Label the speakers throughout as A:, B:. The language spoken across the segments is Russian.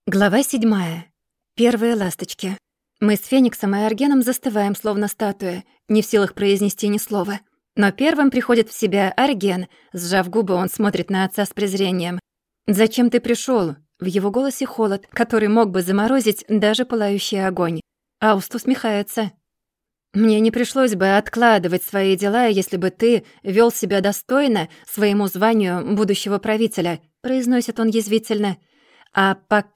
A: Глава 7. Первые ласточки. Мы с Фениксом и Аргеном застываем, словно статуи, не в силах произнести ни слова. Но первым приходит в себя Арген. Сжав губы, он смотрит на отца с презрением. «Зачем ты пришёл?» В его голосе холод, который мог бы заморозить даже пылающий огонь. Ауст усмехается. «Мне не пришлось бы откладывать свои дела, если бы ты вёл себя достойно своему званию будущего правителя», произносит он язвительно. «А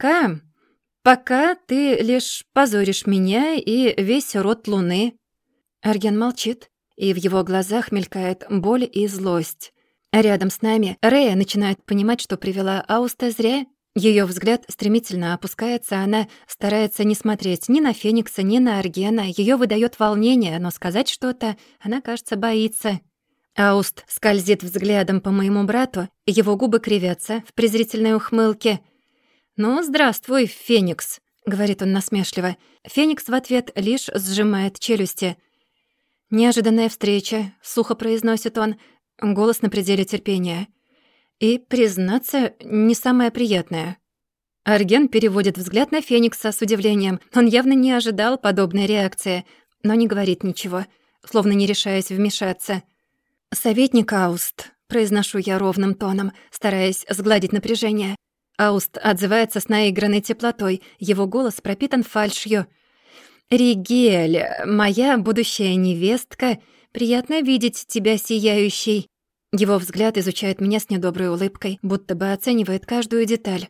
A: пока ты лишь позоришь меня и весь род Луны». Арген молчит, и в его глазах мелькает боль и злость. Рядом с нами Рея начинает понимать, что привела Ауста зря. Её взгляд стремительно опускается, она старается не смотреть ни на Феникса, ни на Аргена. Её выдаёт волнение, но сказать что-то она, кажется, боится. Ауст скользит взглядом по моему брату, его губы кривятся в презрительной ухмылке. «Ну, здравствуй, Феникс», — говорит он насмешливо. Феникс в ответ лишь сжимает челюсти. «Неожиданная встреча», — сухо произносит он, голос на пределе терпения. «И, признаться, не самое приятное». Арген переводит взгляд на Феникса с удивлением. Он явно не ожидал подобной реакции, но не говорит ничего, словно не решаясь вмешаться. «Советник Ауст», — произношу я ровным тоном, стараясь сгладить напряжение. Ауст отзывается с наигранной теплотой, его голос пропитан фальшью. «Ригель, моя будущая невестка, приятно видеть тебя сияющей». Его взгляд изучает меня с недоброй улыбкой, будто бы оценивает каждую деталь.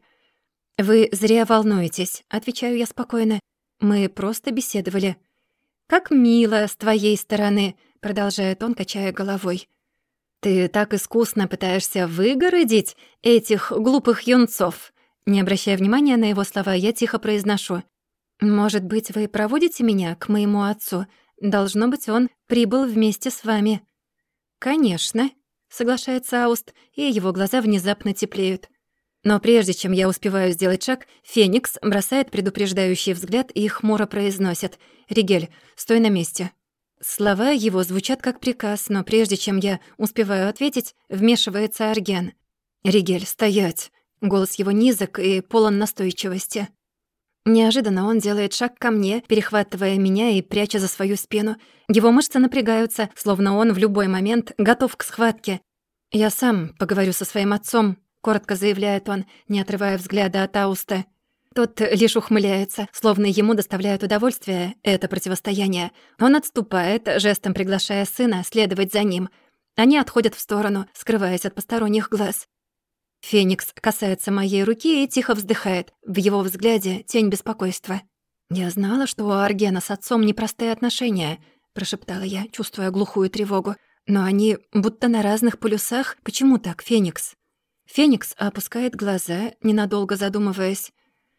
A: «Вы зря волнуетесь», — отвечаю я спокойно. «Мы просто беседовали». «Как мило с твоей стороны», — продолжает он, качая головой. «Ты так искусно пытаешься выгородить этих глупых юнцов». Не обращая внимания на его слова, я тихо произношу. «Может быть, вы проводите меня к моему отцу? Должно быть, он прибыл вместе с вами». «Конечно», — соглашается Ауст, и его глаза внезапно теплеют. Но прежде чем я успеваю сделать шаг, Феникс бросает предупреждающий взгляд и хмуро произносит: «Ригель, стой на месте». Слова его звучат как приказ, но прежде чем я успеваю ответить, вмешивается Арген. «Ригель, стоять!» Голос его низок и полон настойчивости. Неожиданно он делает шаг ко мне, перехватывая меня и пряча за свою спину. Его мышцы напрягаются, словно он в любой момент готов к схватке. «Я сам поговорю со своим отцом», — коротко заявляет он, не отрывая взгляда от Ауста. Тот лишь ухмыляется, словно ему доставляет удовольствие это противостояние. Он отступает, жестом приглашая сына следовать за ним. Они отходят в сторону, скрываясь от посторонних глаз. Феникс касается моей руки и тихо вздыхает. В его взгляде тень беспокойства. «Я знала, что у Аргена с отцом непростые отношения», — прошептала я, чувствуя глухую тревогу. «Но они будто на разных полюсах. Почему так, Феникс?» Феникс опускает глаза, ненадолго задумываясь.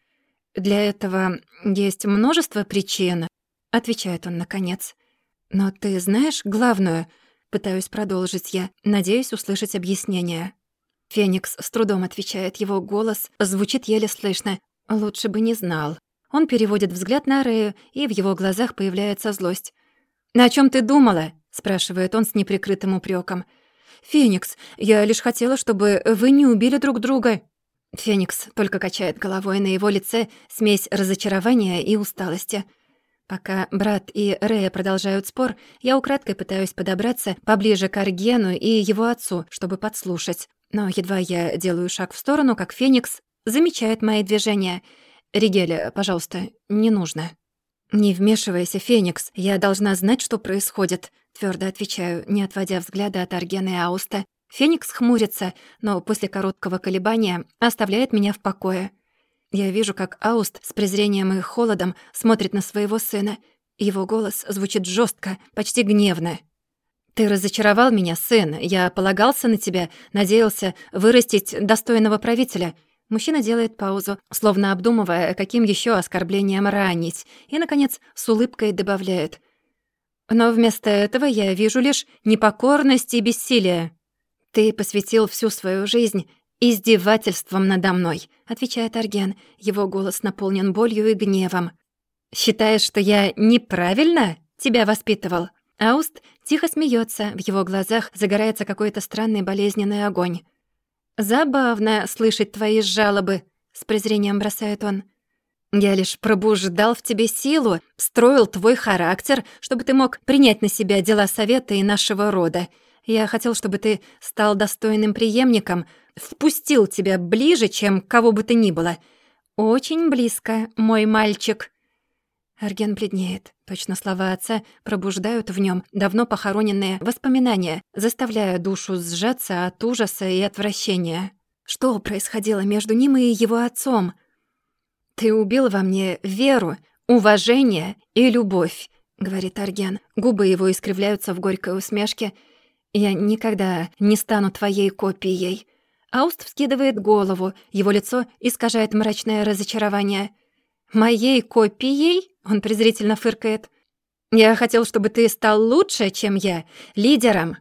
A: «Для этого есть множество причин», — отвечает он наконец. «Но ты знаешь главную?» — пытаюсь продолжить я, надеюсь услышать объяснение. Феникс с трудом отвечает, его голос звучит еле слышно. «Лучше бы не знал». Он переводит взгляд на Рею, и в его глазах появляется злость. «О чём ты думала?» — спрашивает он с неприкрытым упрёком. «Феникс, я лишь хотела, чтобы вы не убили друг друга». Феникс только качает головой, на его лице смесь разочарования и усталости. Пока брат и Рея продолжают спор, я украдкой пытаюсь подобраться поближе к Аргену и его отцу, чтобы подслушать. Но едва я делаю шаг в сторону, как Феникс замечает мои движения. «Ригель, пожалуйста, не нужно». «Не вмешивайся, Феникс, я должна знать, что происходит», — твёрдо отвечаю, не отводя взгляда от Аргена и Ауста. Феникс хмурится, но после короткого колебания оставляет меня в покое. Я вижу, как Ауст с презрением и холодом смотрит на своего сына. Его голос звучит жёстко, почти гневно. «Ты разочаровал меня, сын. Я полагался на тебя, надеялся вырастить достойного правителя». Мужчина делает паузу, словно обдумывая, каким ещё оскорблением ранить, и, наконец, с улыбкой добавляет: «Но вместо этого я вижу лишь непокорность и бессилие». «Ты посвятил всю свою жизнь издевательством надо мной», — отвечает Арген. Его голос наполнен болью и гневом. «Считаешь, что я неправильно тебя воспитывал?» Ауст тихо смеётся, в его глазах загорается какой-то странный болезненный огонь. «Забавно слышать твои жалобы», — с презрением бросает он. Я лишь пробуждал в тебе силу, строил твой характер, чтобы ты мог принять на себя дела совета и нашего рода. Я хотел, чтобы ты стал достойным преемником, впустил тебя ближе, чем кого бы то ни было. Очень близко, мой мальчик». Арген бледнеет. Точно слова отца пробуждают в нем давно похороненные воспоминания, заставляя душу сжаться от ужаса и отвращения. Что происходило между ним и его отцом? «Ты убил во мне веру, уважение и любовь», — говорит Арген. Губы его искривляются в горькой усмешке. «Я никогда не стану твоей копией». Ауст вскидывает голову, его лицо искажает мрачное разочарование. «Моей копией?» — он презрительно фыркает. «Я хотел, чтобы ты стал лучше, чем я, лидером.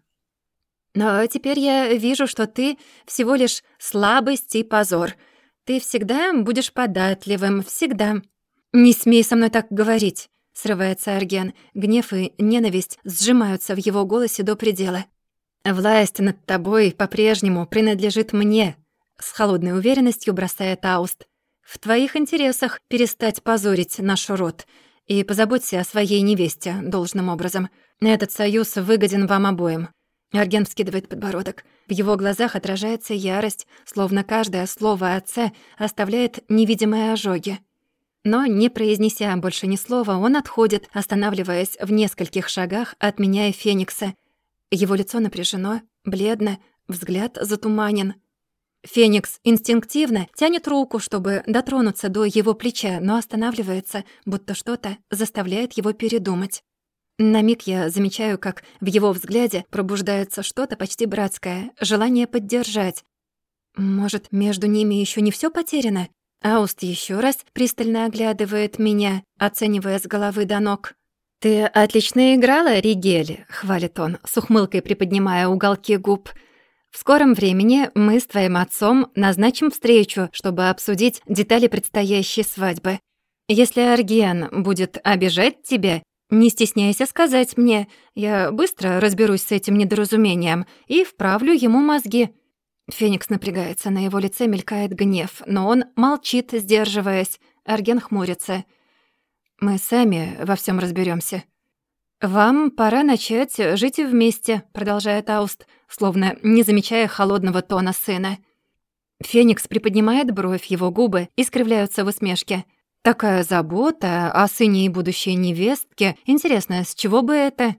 A: Но теперь я вижу, что ты всего лишь слабость и позор. Ты всегда будешь податливым, всегда». «Не смей со мной так говорить», — срывается Арген. Гнев и ненависть сжимаются в его голосе до предела. «Власть над тобой по-прежнему принадлежит мне», — с холодной уверенностью бросает Ауст. «В твоих интересах перестать позорить наш род и позаботься о своей невесте должным образом. Этот союз выгоден вам обоим». Арген вскидывает подбородок. В его глазах отражается ярость, словно каждое слово отца оставляет невидимые ожоги. Но, не произнеся больше ни слова, он отходит, останавливаясь в нескольких шагах от меня и Феникса. Его лицо напряжено, бледно, взгляд затуманен. Феникс инстинктивно тянет руку, чтобы дотронуться до его плеча, но останавливается, будто что-то заставляет его передумать. На миг я замечаю, как в его взгляде пробуждается что-то почти братское, желание поддержать. Может, между ними еще не все потеряно? Ауст еще раз пристально оглядывает меня, оценивая с головы до ног. «Ты отлично играла, Ригель», — хвалит он, с ухмылкой приподнимая уголки губ. «В скором времени мы с твоим отцом назначим встречу, чтобы обсудить детали предстоящей свадьбы. Если Арген будет обижать тебя, не стесняйся сказать мне. Я быстро разберусь с этим недоразумением и вправлю ему мозги». Феникс напрягается, на его лице мелькает гнев, но он молчит, сдерживаясь. Арген хмурится. «Мы сами во всем разберемся. «Вам пора начать жить вместе», — продолжает Ауст, словно не замечая холодного тона сына. Феникс приподнимает бровь, его губы искривляются в усмешке. «Такая забота о сыне и будущей невестке. Интересно, с чего бы это?»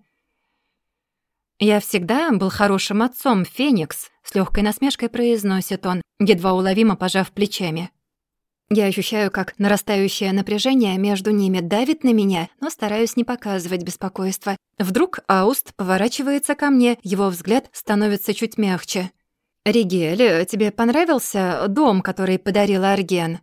A: «Я всегда был хорошим отцом, Феникс», — с легкой насмешкой произносит он, едва уловимо пожав плечами. Я ощущаю, как нарастающее напряжение между ними давит на меня, но стараюсь не показывать беспокойства. Вдруг Ауст поворачивается ко мне, его взгляд становится чуть мягче. «Ригель, тебе понравился дом, который подарил Арген?»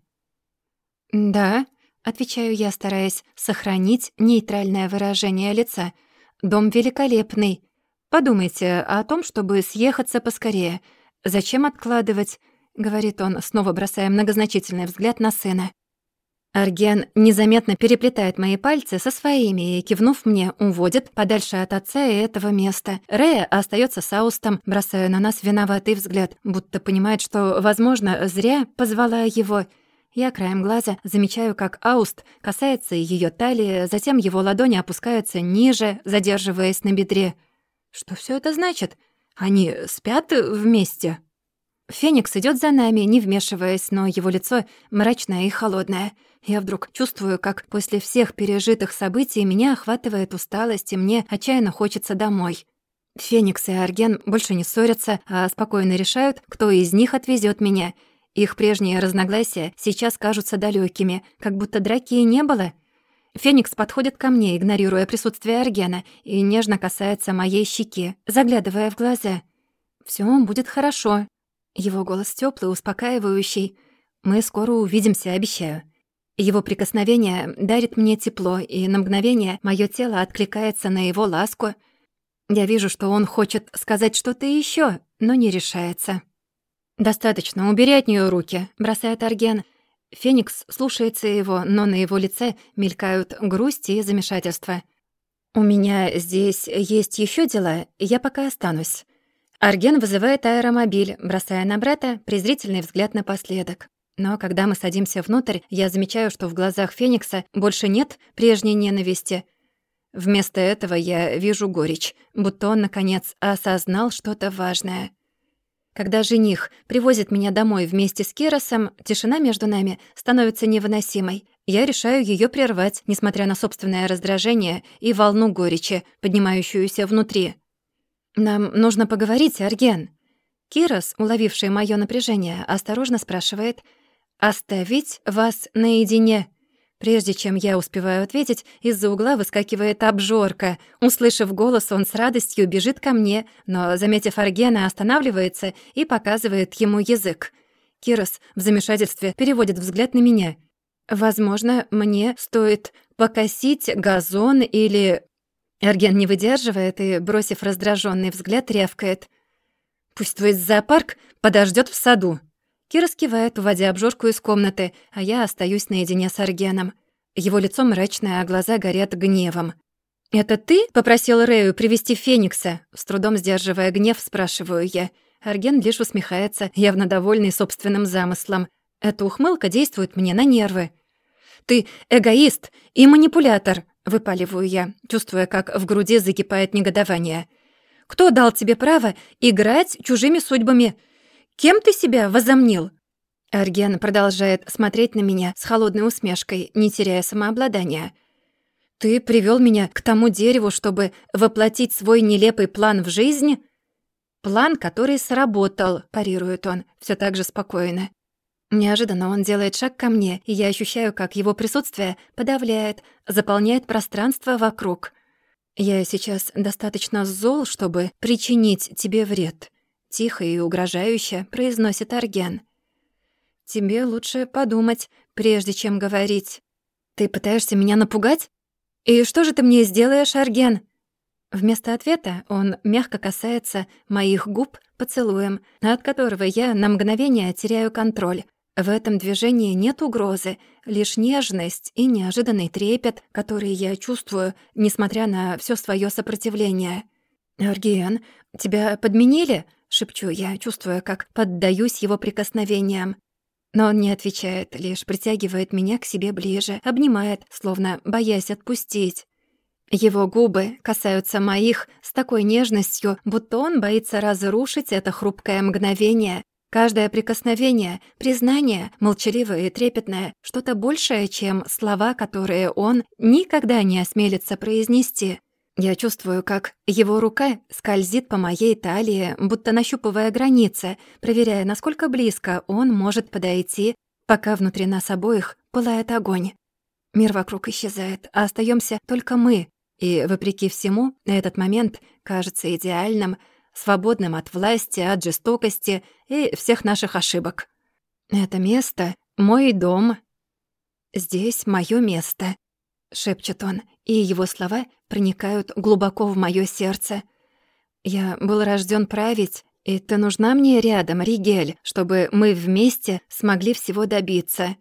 A: «Да», — отвечаю я, стараясь сохранить нейтральное выражение лица. «Дом великолепный. Подумайте о том, чтобы съехаться поскорее. Зачем откладывать?» — говорит он, снова бросая многозначительный взгляд на сына. Арген незаметно переплетает мои пальцы со своими и, кивнув мне, уводит подальше от отца и этого места. Рея остается с Аустом, бросая на нас виноватый взгляд, будто понимает, что, возможно, зря позвала его. Я краем глаза замечаю, как Ауст касается ее талии, затем его ладони опускаются ниже, задерживаясь на бедре. Что все это значит? Они спят вместе? Феникс идет за нами, не вмешиваясь, но его лицо мрачное и холодное. Я вдруг чувствую, как после всех пережитых событий меня охватывает усталость, и мне отчаянно хочется домой. Феникс и Арген больше не ссорятся, а спокойно решают, кто из них отвезет меня. Их прежние разногласия сейчас кажутся далекими, как будто драки и не было. Феникс подходит ко мне, игнорируя присутствие Аргена, и нежно касается моей щеки, заглядывая в глаза. «Всё будет хорошо». Его голос тёплый, успокаивающий. «Мы скоро увидимся, обещаю». Его прикосновение дарит мне тепло, и на мгновение моё тело откликается на его ласку. Я вижу, что он хочет сказать что-то ещё, но не решается. «Достаточно, убери от неё руки», — бросает Арген. Феникс слушается его, но на его лице мелькают грусть и замешательство. «У меня здесь есть ещё дела, я пока останусь». Арген вызывает аэромобиль, бросая на брата презрительный взгляд напоследок. Но когда мы садимся внутрь, я замечаю, что в глазах Феникса больше нет прежней ненависти. Вместо этого я вижу горечь, будто он, наконец, осознал что-то важное. Когда жених привозит меня домой вместе с Киросом, тишина между нами становится невыносимой. Я решаю её прервать, несмотря на собственное раздражение и волну горечи, поднимающуюся внутри. «Нам нужно поговорить, Арген». Кирос, уловивший моё напряжение, осторожно спрашивает: «Оставить вас наедине?» Прежде чем я успеваю ответить, из-за угла выскакивает обжорка. Услышав голос, он с радостью бежит ко мне, но, заметив Аргена, останавливается и показывает ему язык. Кирос в замешательстве переводит взгляд на меня. «Возможно, мне стоит покосить газон или...» Арген не выдерживает и, бросив раздражённый взгляд, рявкает: «Пусть твой зоопарк подождёт в саду». Кирос кивает, уводя обжорку из комнаты, а я остаюсь наедине с Аргеном. Его лицо мрачное, а глаза горят гневом. «Это ты попросил Рэю привести Феникса?» С трудом сдерживая гнев, спрашиваю я. Арген лишь усмехается, явно довольный собственным замыслом. Эта ухмылка действует мне на нервы. «Ты эгоист и манипулятор», — выпаливаю я, чувствуя, как в груди закипает негодование. «Кто дал тебе право играть чужими судьбами? Кем ты себя возомнил?» Арген продолжает смотреть на меня с холодной усмешкой, не теряя самообладания. «Ты привёл меня к тому дереву, чтобы воплотить свой нелепый план в жизнь?» «План, который сработал», — парирует он, всё так же спокойно. Неожиданно он делает шаг ко мне, и я ощущаю, как его присутствие подавляет, заполняет пространство вокруг. «Я сейчас достаточно зол, чтобы причинить тебе вред», — тихо и угрожающе произносит Арген. «Тебе лучше подумать, прежде чем говорить. Ты пытаешься меня напугать? И что же ты мне сделаешь, Арген?» Вместо ответа он мягко касается моих губ поцелуем, от которого я на мгновение теряю контроль. В этом движении нет угрозы, лишь нежность и неожиданный трепет, который я чувствую, несмотря на всё своё сопротивление. «Арген, тебя подменили?» — шепчу я, чувствуя, как поддаюсь его прикосновениям. Но он не отвечает, лишь притягивает меня к себе ближе, обнимает, словно боясь отпустить. Его губы касаются моих с такой нежностью, будто он боится разрушить это хрупкое мгновение. Каждое прикосновение, признание, молчаливое и трепетное, что-то большее, чем слова, которые он никогда не осмелится произнести. Я чувствую, как его рука скользит по моей талии, будто нащупывая границы, проверяя, насколько близко он может подойти, пока внутри нас обоих пылает огонь. Мир вокруг исчезает, а остаёмся только мы. И, вопреки всему, этот момент кажется идеальным, свободным от власти, от жестокости и всех наших ошибок. «Это место — мой дом. Здесь моё место», — шепчет он, и его слова проникают глубоко в моё сердце. «Я был рождён править, и ты нужна мне рядом, Ригель, чтобы мы вместе смогли всего добиться».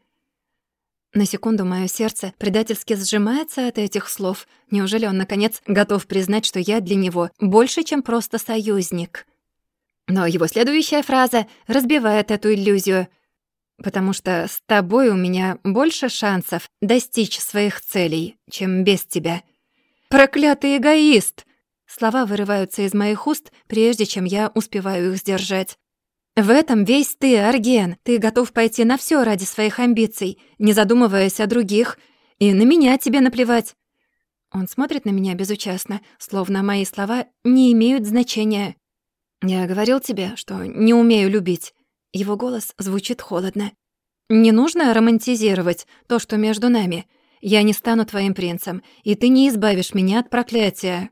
A: На секунду моё сердце предательски сжимается от этих слов. Неужели он, наконец, готов признать, что я для него больше, чем просто союзник? Но его следующая фраза разбивает эту иллюзию. «Потому что с тобой у меня больше шансов достичь своих целей, чем без тебя». «Проклятый эгоист!» Слова вырываются из моих уст, прежде чем я успеваю их сдержать. «В этом весь ты, Арген. Ты готов пойти на всё ради своих амбиций, не задумываясь о других. И на меня тебе наплевать». Он смотрит на меня безучастно, словно мои слова не имеют значения. «Я говорил тебе, что не умею любить». Его голос звучит холодно. «Не нужно романтизировать то, что между нами. Я не стану твоим принцем, и ты не избавишь меня от проклятия».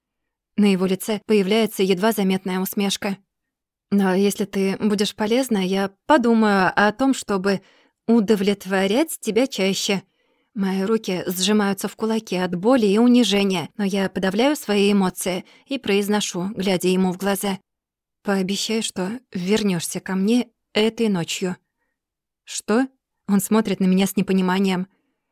A: На его лице появляется едва заметная усмешка. «Но если ты будешь полезна, я подумаю о том, чтобы удовлетворять тебя чаще». Мои руки сжимаются в кулаки от боли и унижения, но я подавляю свои эмоции и произношу, глядя ему в глаза: «Пообещай, что вернёшься ко мне этой ночью». «Что?» Он смотрит на меня с непониманием.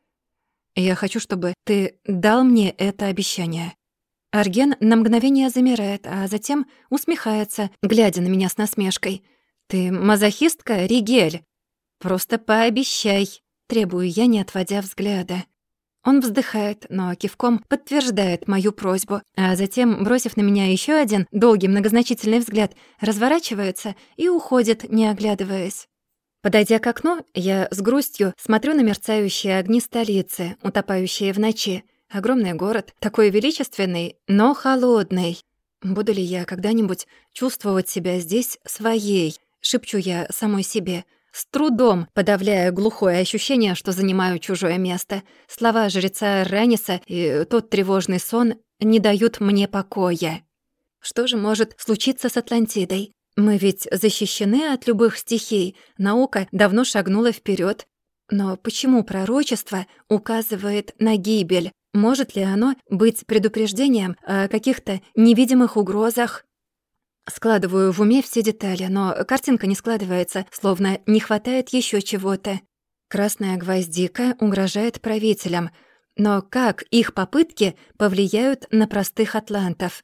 A: «Я хочу, чтобы ты дал мне это обещание». Арген на мгновение замирает, а затем усмехается, глядя на меня с насмешкой. «Ты мазохистка, Ригель?» Просто пообещай», — требую я, не отводя взгляда. Он вздыхает, но кивком подтверждает мою просьбу, а затем, бросив на меня еще один долгий многозначительный взгляд, разворачивается и уходит, не оглядываясь. Подойдя к окну, я с грустью смотрю на мерцающие огни столицы, утопающие в ночи. Огромный город, такой величественный, но холодный. Буду ли я когда-нибудь чувствовать себя здесь своей? Шепчу я самой себе, с трудом подавляя глухое ощущение, что занимаю чужое место. Слова жреца Раниса и тот тревожный сон не дают мне покоя. Что же может случиться с Атлантидой? Мы ведь защищены от любых стихий, наука давно шагнула вперед. Но почему пророчество указывает на гибель? Может ли оно быть предупреждением о каких-то невидимых угрозах? Складываю в уме все детали, но картинка не складывается, словно не хватает еще чего-то. Красная гвоздика угрожает правителям, но как их попытки повлияют на простых атлантов?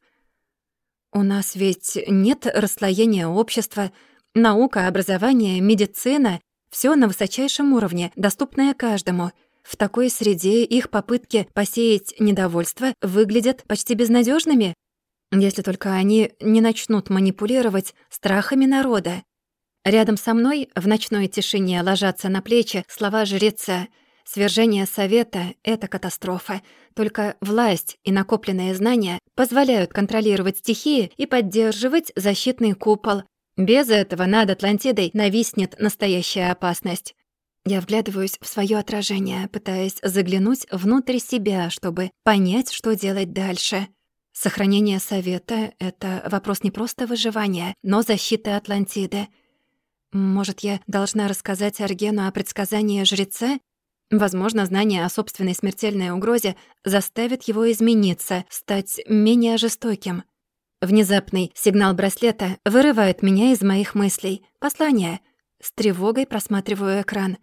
A: У нас ведь нет расслоения общества, наука, образование, медицина — всё на высочайшем уровне, доступное каждому. В такой среде их попытки посеять недовольство выглядят почти безнадёжными, если только они не начнут манипулировать страхами народа. Рядом со мной в ночной тишине ложатся на плечи слова жреца. Свержение совета — это катастрофа. Только власть и накопленные знания позволяют контролировать стихии и поддерживать защитный купол. Без этого над Атлантидой нависнет настоящая опасность. Я вглядываюсь в своё отражение, пытаясь заглянуть внутрь себя, чтобы понять, что делать дальше. Сохранение совета — это вопрос не просто выживания, но защиты Атлантиды. Может, я должна рассказать Аргену о предсказании жреца? Возможно, знание о собственной смертельной угрозе заставит его измениться, стать менее жестоким. Внезапный сигнал браслета вырывает меня из моих мыслей. Послание. С тревогой просматриваю экран.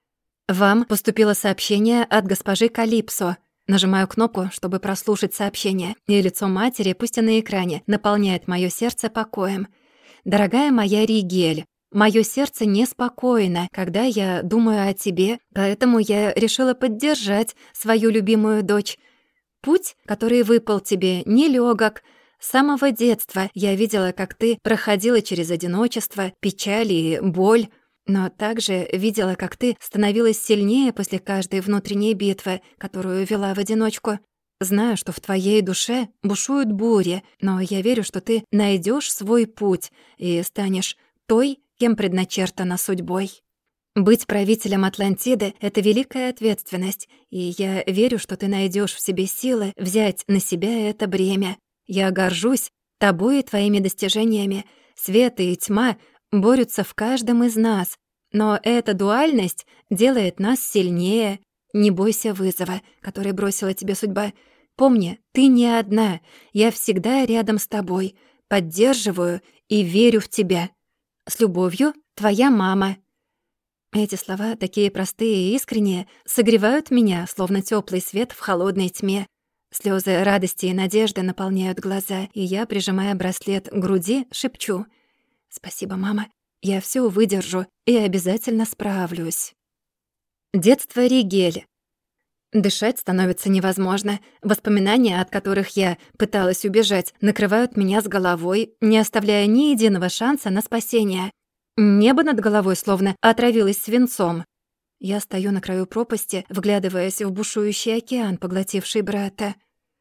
A: «Вам поступило сообщение от госпожи Калипсо». Нажимаю кнопку, чтобы прослушать сообщение, и лицо матери, пусть и на экране, наполняет моё сердце покоем. «Дорогая моя Ригель, моё сердце неспокойно, когда я думаю о тебе, поэтому я решила поддержать свою любимую дочь. Путь, который выпал тебе, нелёгок. С самого детства я видела, как ты проходила через одиночество, печаль и боль, но также видела, как ты становилась сильнее после каждой внутренней битвы, которую вела в одиночку. Знаю, что в твоей душе бушуют бури, но я верю, что ты найдёшь свой путь и станешь той, кем предначертано судьбой. Быть правителем Атлантиды — это великая ответственность, и я верю, что ты найдёшь в себе силы взять на себя это бремя. Я горжусь тобой и твоими достижениями. Свет и тьма борются в каждом из нас, но эта дуальность делает нас сильнее. Не бойся вызова, который бросила тебе судьба. Помни, ты не одна, я всегда рядом с тобой, поддерживаю и верю в тебя. С любовью, твоя мама». Эти слова, такие простые и искренние, согревают меня, словно тёплый свет в холодной тьме. Слёзы радости и надежды наполняют глаза, и я, прижимая браслет к груди, шепчу: «Спасибо, мама, я всё выдержу и обязательно справлюсь». Детство Ригель. Дышать становится невозможно. Воспоминания, от которых я пыталась убежать, накрывают меня с головой, не оставляя ни единого шанса на спасение. Небо над головой словно отравилось свинцом. Я стою на краю пропасти, вглядываясь в бушующий океан, поглотивший брата.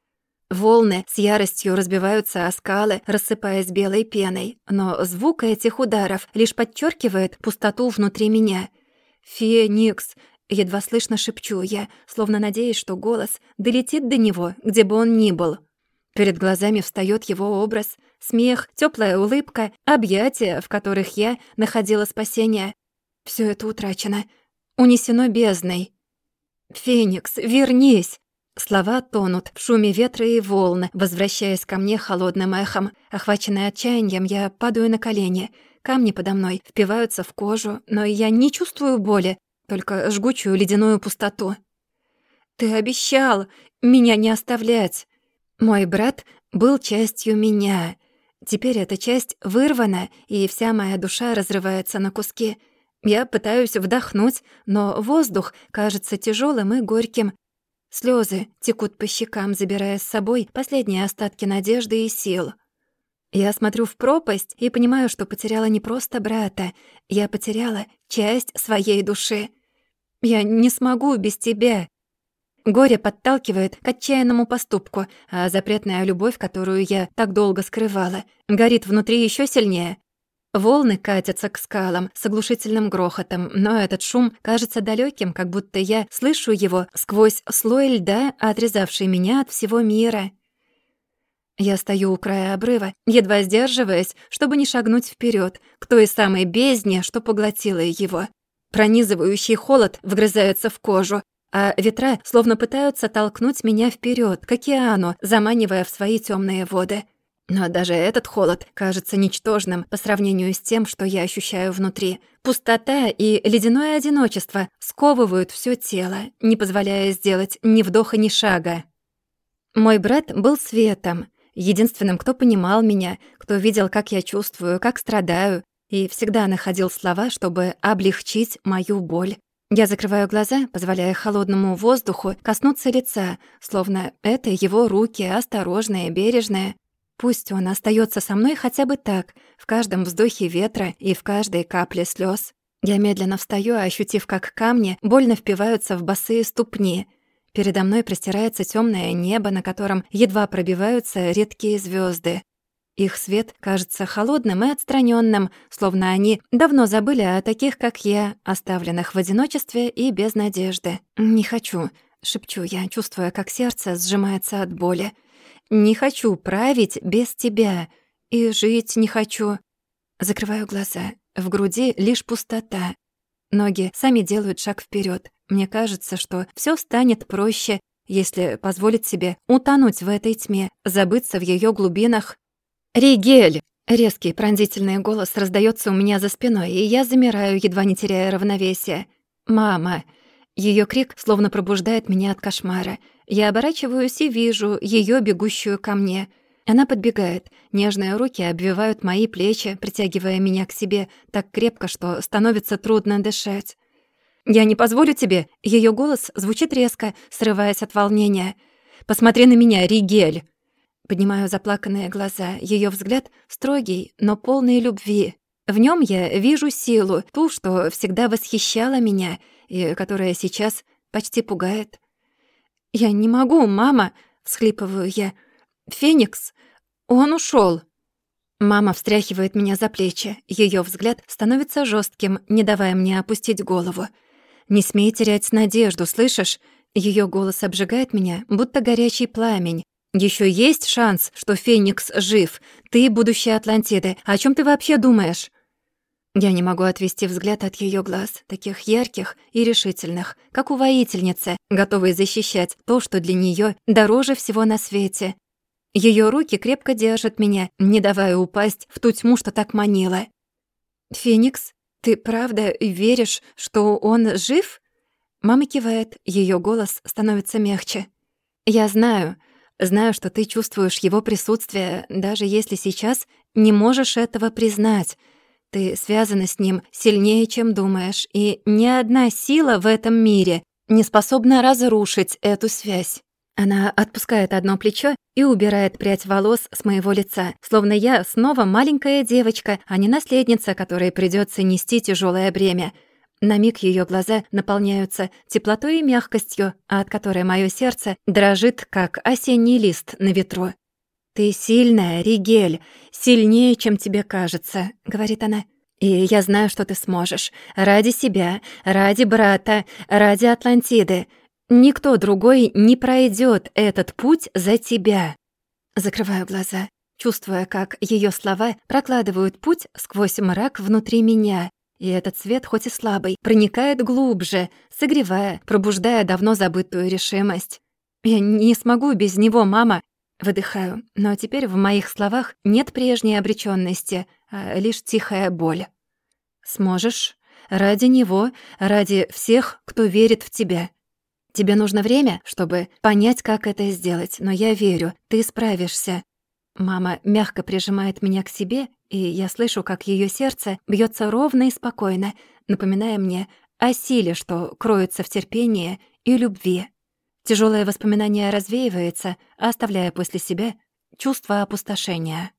A: Волны с яростью разбиваются о скалы, рассыпаясь белой пеной, но звук этих ударов лишь подчеркивает пустоту внутри меня. «Феникс!» — едва слышно шепчу я, словно надеясь, что голос долетит до него, где бы он ни был. Перед глазами встаёт его образ, смех, тёплая улыбка, объятия, в которых я находила спасение. Всё это утрачено, унесено бездной. «Феникс, вернись!» Слова тонут в шуме ветра и волн, возвращаясь ко мне холодным эхом. Охваченная отчаянием, я падаю на колени. Камни подо мной впиваются в кожу, но я не чувствую боли, только жгучую ледяную пустоту. «Ты обещал меня не оставлять!» Мой брат был частью меня. Теперь эта часть вырвана, и вся моя душа разрывается на куски. Я пытаюсь вдохнуть, но воздух кажется тяжелым и горьким. Слезы текут по щекам, забирая с собой последние остатки надежды и сил. Я смотрю в пропасть и понимаю, что потеряла не просто брата, я потеряла часть своей души. Я не смогу без тебя. Горе подталкивает к отчаянному поступку, а запретная любовь, которую я так долго скрывала, горит внутри еще сильнее. Волны катятся к скалам с оглушительным грохотом, но этот шум кажется далеким, как будто я слышу его сквозь слой льда, отрезавший меня от всего мира. Я стою у края обрыва, едва сдерживаясь, чтобы не шагнуть вперед к той самой бездне, что поглотила его. Пронизывающий холод вгрызается в кожу, а ветра словно пытаются толкнуть меня вперед к океану, заманивая в свои темные воды. Но даже этот холод кажется ничтожным по сравнению с тем, что я ощущаю внутри. Пустота и ледяное одиночество сковывают все тело, не позволяя сделать ни вдоха, ни шага. Мой брат был светом, единственным, кто понимал меня, кто видел, как я чувствую, как страдаю, и всегда находил слова, чтобы облегчить мою боль. Я закрываю глаза, позволяя холодному воздуху коснуться лица, словно это его руки, осторожные, бережные. Пусть он остается со мной хотя бы так, в каждом вздохе ветра и в каждой капле слез. Я медленно встаю, ощутив, как камни больно впиваются в босые ступни. Передо мной простирается темное небо, на котором едва пробиваются редкие звезды. Их свет кажется холодным и отстраненным, словно они давно забыли о таких, как я, оставленных в одиночестве и без надежды. «Не хочу», — шепчу я, чувствуя, как сердце сжимается от боли. «Не хочу править без тебя. И жить не хочу». Закрываю глаза. В груди лишь пустота. Ноги сами делают шаг вперед. Мне кажется, что все станет проще, если позволить себе утонуть в этой тьме, забыться в ее глубинах. «Ригель!» Резкий пронзительный голос раздается у меня за спиной, и я замираю, едва не теряя равновесия. «Мама!» Ее крик словно пробуждает меня от кошмара. Я оборачиваюсь и вижу ее, бегущую ко мне. Она подбегает. Нежные руки обвивают мои плечи, притягивая меня к себе так крепко, что становится трудно дышать. «Я не позволю тебе!» Ее голос звучит резко, срываясь от волнения. «Посмотри на меня, Ригель!» Поднимаю заплаканные глаза. Ее взгляд строгий, но полный любви. В нем я вижу силу, ту, что всегда восхищала меня и которая сейчас почти пугает. «Я не могу, мама!» — всхлипываю я. «Феникс, он ушел. Мама встряхивает меня за плечи. Ее взгляд становится жестким, не давая мне опустить голову. «Не смей терять надежду, слышишь?» Ее голос обжигает меня, будто горячий пламень. Еще есть шанс, что Феникс жив. Ты — будущее Атлантиды. О чем ты вообще думаешь?» Я не могу отвести взгляд от ее глаз, таких ярких и решительных, как у воительницы, готовой защищать то, что для нее дороже всего на свете. Ее руки крепко держат меня, не давая упасть в ту тьму, что так манила. «Феникс, ты правда веришь, что он жив?» Мама кивает, ее голос становится мягче. «Я знаю, что ты чувствуешь его присутствие, даже если сейчас не можешь этого признать. Ты связана с ним сильнее, чем думаешь, и ни одна сила в этом мире не способна разрушить эту связь». Она отпускает одно плечо и убирает прядь волос с моего лица, словно я снова маленькая девочка, а не наследница, которой придётся нести тяжёлое бремя. На миг её глаза наполняются теплотой и мягкостью, от которой моё сердце дрожит, как осенний лист на ветру. «Ты сильная, Ригель, сильнее, чем тебе кажется», — говорит она. «И я знаю, что ты сможешь. Ради себя, ради брата, ради Атлантиды. Никто другой не пройдёт этот путь за тебя». Закрываю глаза, чувствуя, как её слова прокладывают путь сквозь мрак внутри меня. И этот свет, хоть и слабый, проникает глубже, согревая, пробуждая давно забытую решимость. «Я не смогу без него, мама». Выдыхаю, но теперь в моих словах нет прежней обречённости, а лишь тихая боль. «Сможешь. Ради него, ради всех, кто верит в тебя. Тебе нужно время, чтобы понять, как это сделать, но я верю, ты справишься». Мама мягко прижимает меня к себе, и я слышу, как её сердце бьётся ровно и спокойно, напоминая мне о силе, что кроется в терпении и любви. Тяжелое воспоминание развеивается, оставляя после себя чувство опустошения.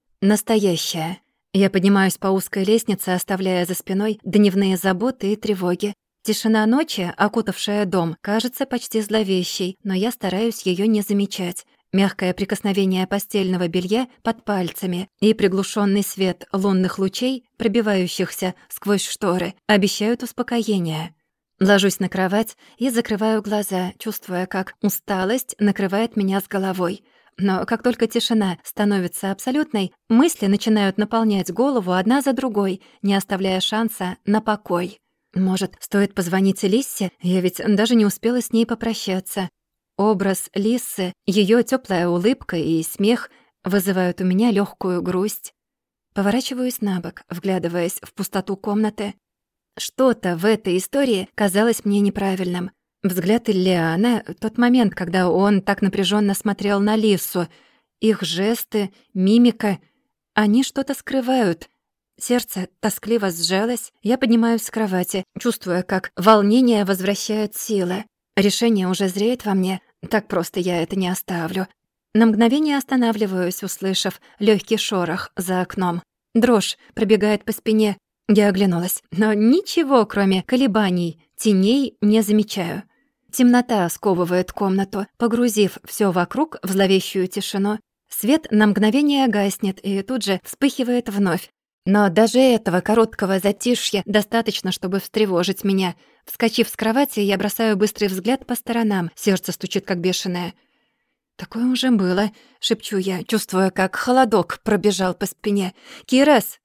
A: Настоящее. Я поднимаюсь по узкой лестнице, оставляя за спиной дневные заботы и тревоги. Тишина ночи, окутавшая дом, кажется почти зловещей, но я стараюсь ее не замечать. Мягкое прикосновение постельного белья под пальцами и приглушенный свет лунных лучей, пробивающихся сквозь шторы, обещают успокоение. Ложусь на кровать и закрываю глаза, чувствуя, как усталость накрывает меня с головой. Но как только тишина становится абсолютной, мысли начинают наполнять голову одна за другой, не оставляя шанса на покой. Может, стоит позвонить Лиссе? Я ведь даже не успела с ней попрощаться. Образ Лиссы, её тёплая улыбка и смех вызывают у меня лёгкую грусть. Поворачиваюсь набок, вглядываясь в пустоту комнаты. Что-то в этой истории казалось мне неправильным. Взгляд Иллиана, тот момент, когда он так напряженно смотрел на Лиссу, их жесты, мимика, они что-то скрывают. Сердце тоскливо сжалось, я поднимаюсь с кровати, чувствуя, как волнение возвращает силы. Решение уже зреет во мне, так просто я это не оставлю. На мгновение останавливаюсь, услышав лёгкий шорох за окном. Дрожь пробегает по спине. Я оглянулась, но ничего, кроме колебаний, теней, не замечаю. Темнота сковывает комнату, погрузив всё вокруг в зловещую тишину. Свет на мгновение гаснет и тут же вспыхивает вновь. Но даже этого короткого затишья достаточно, чтобы встревожить меня. Вскочив с кровати, я бросаю быстрый взгляд по сторонам. Сердце стучит, как бешеное. «Такое уже было», — шепчу я, чувствуя, как холодок пробежал по спине. «Кирас!»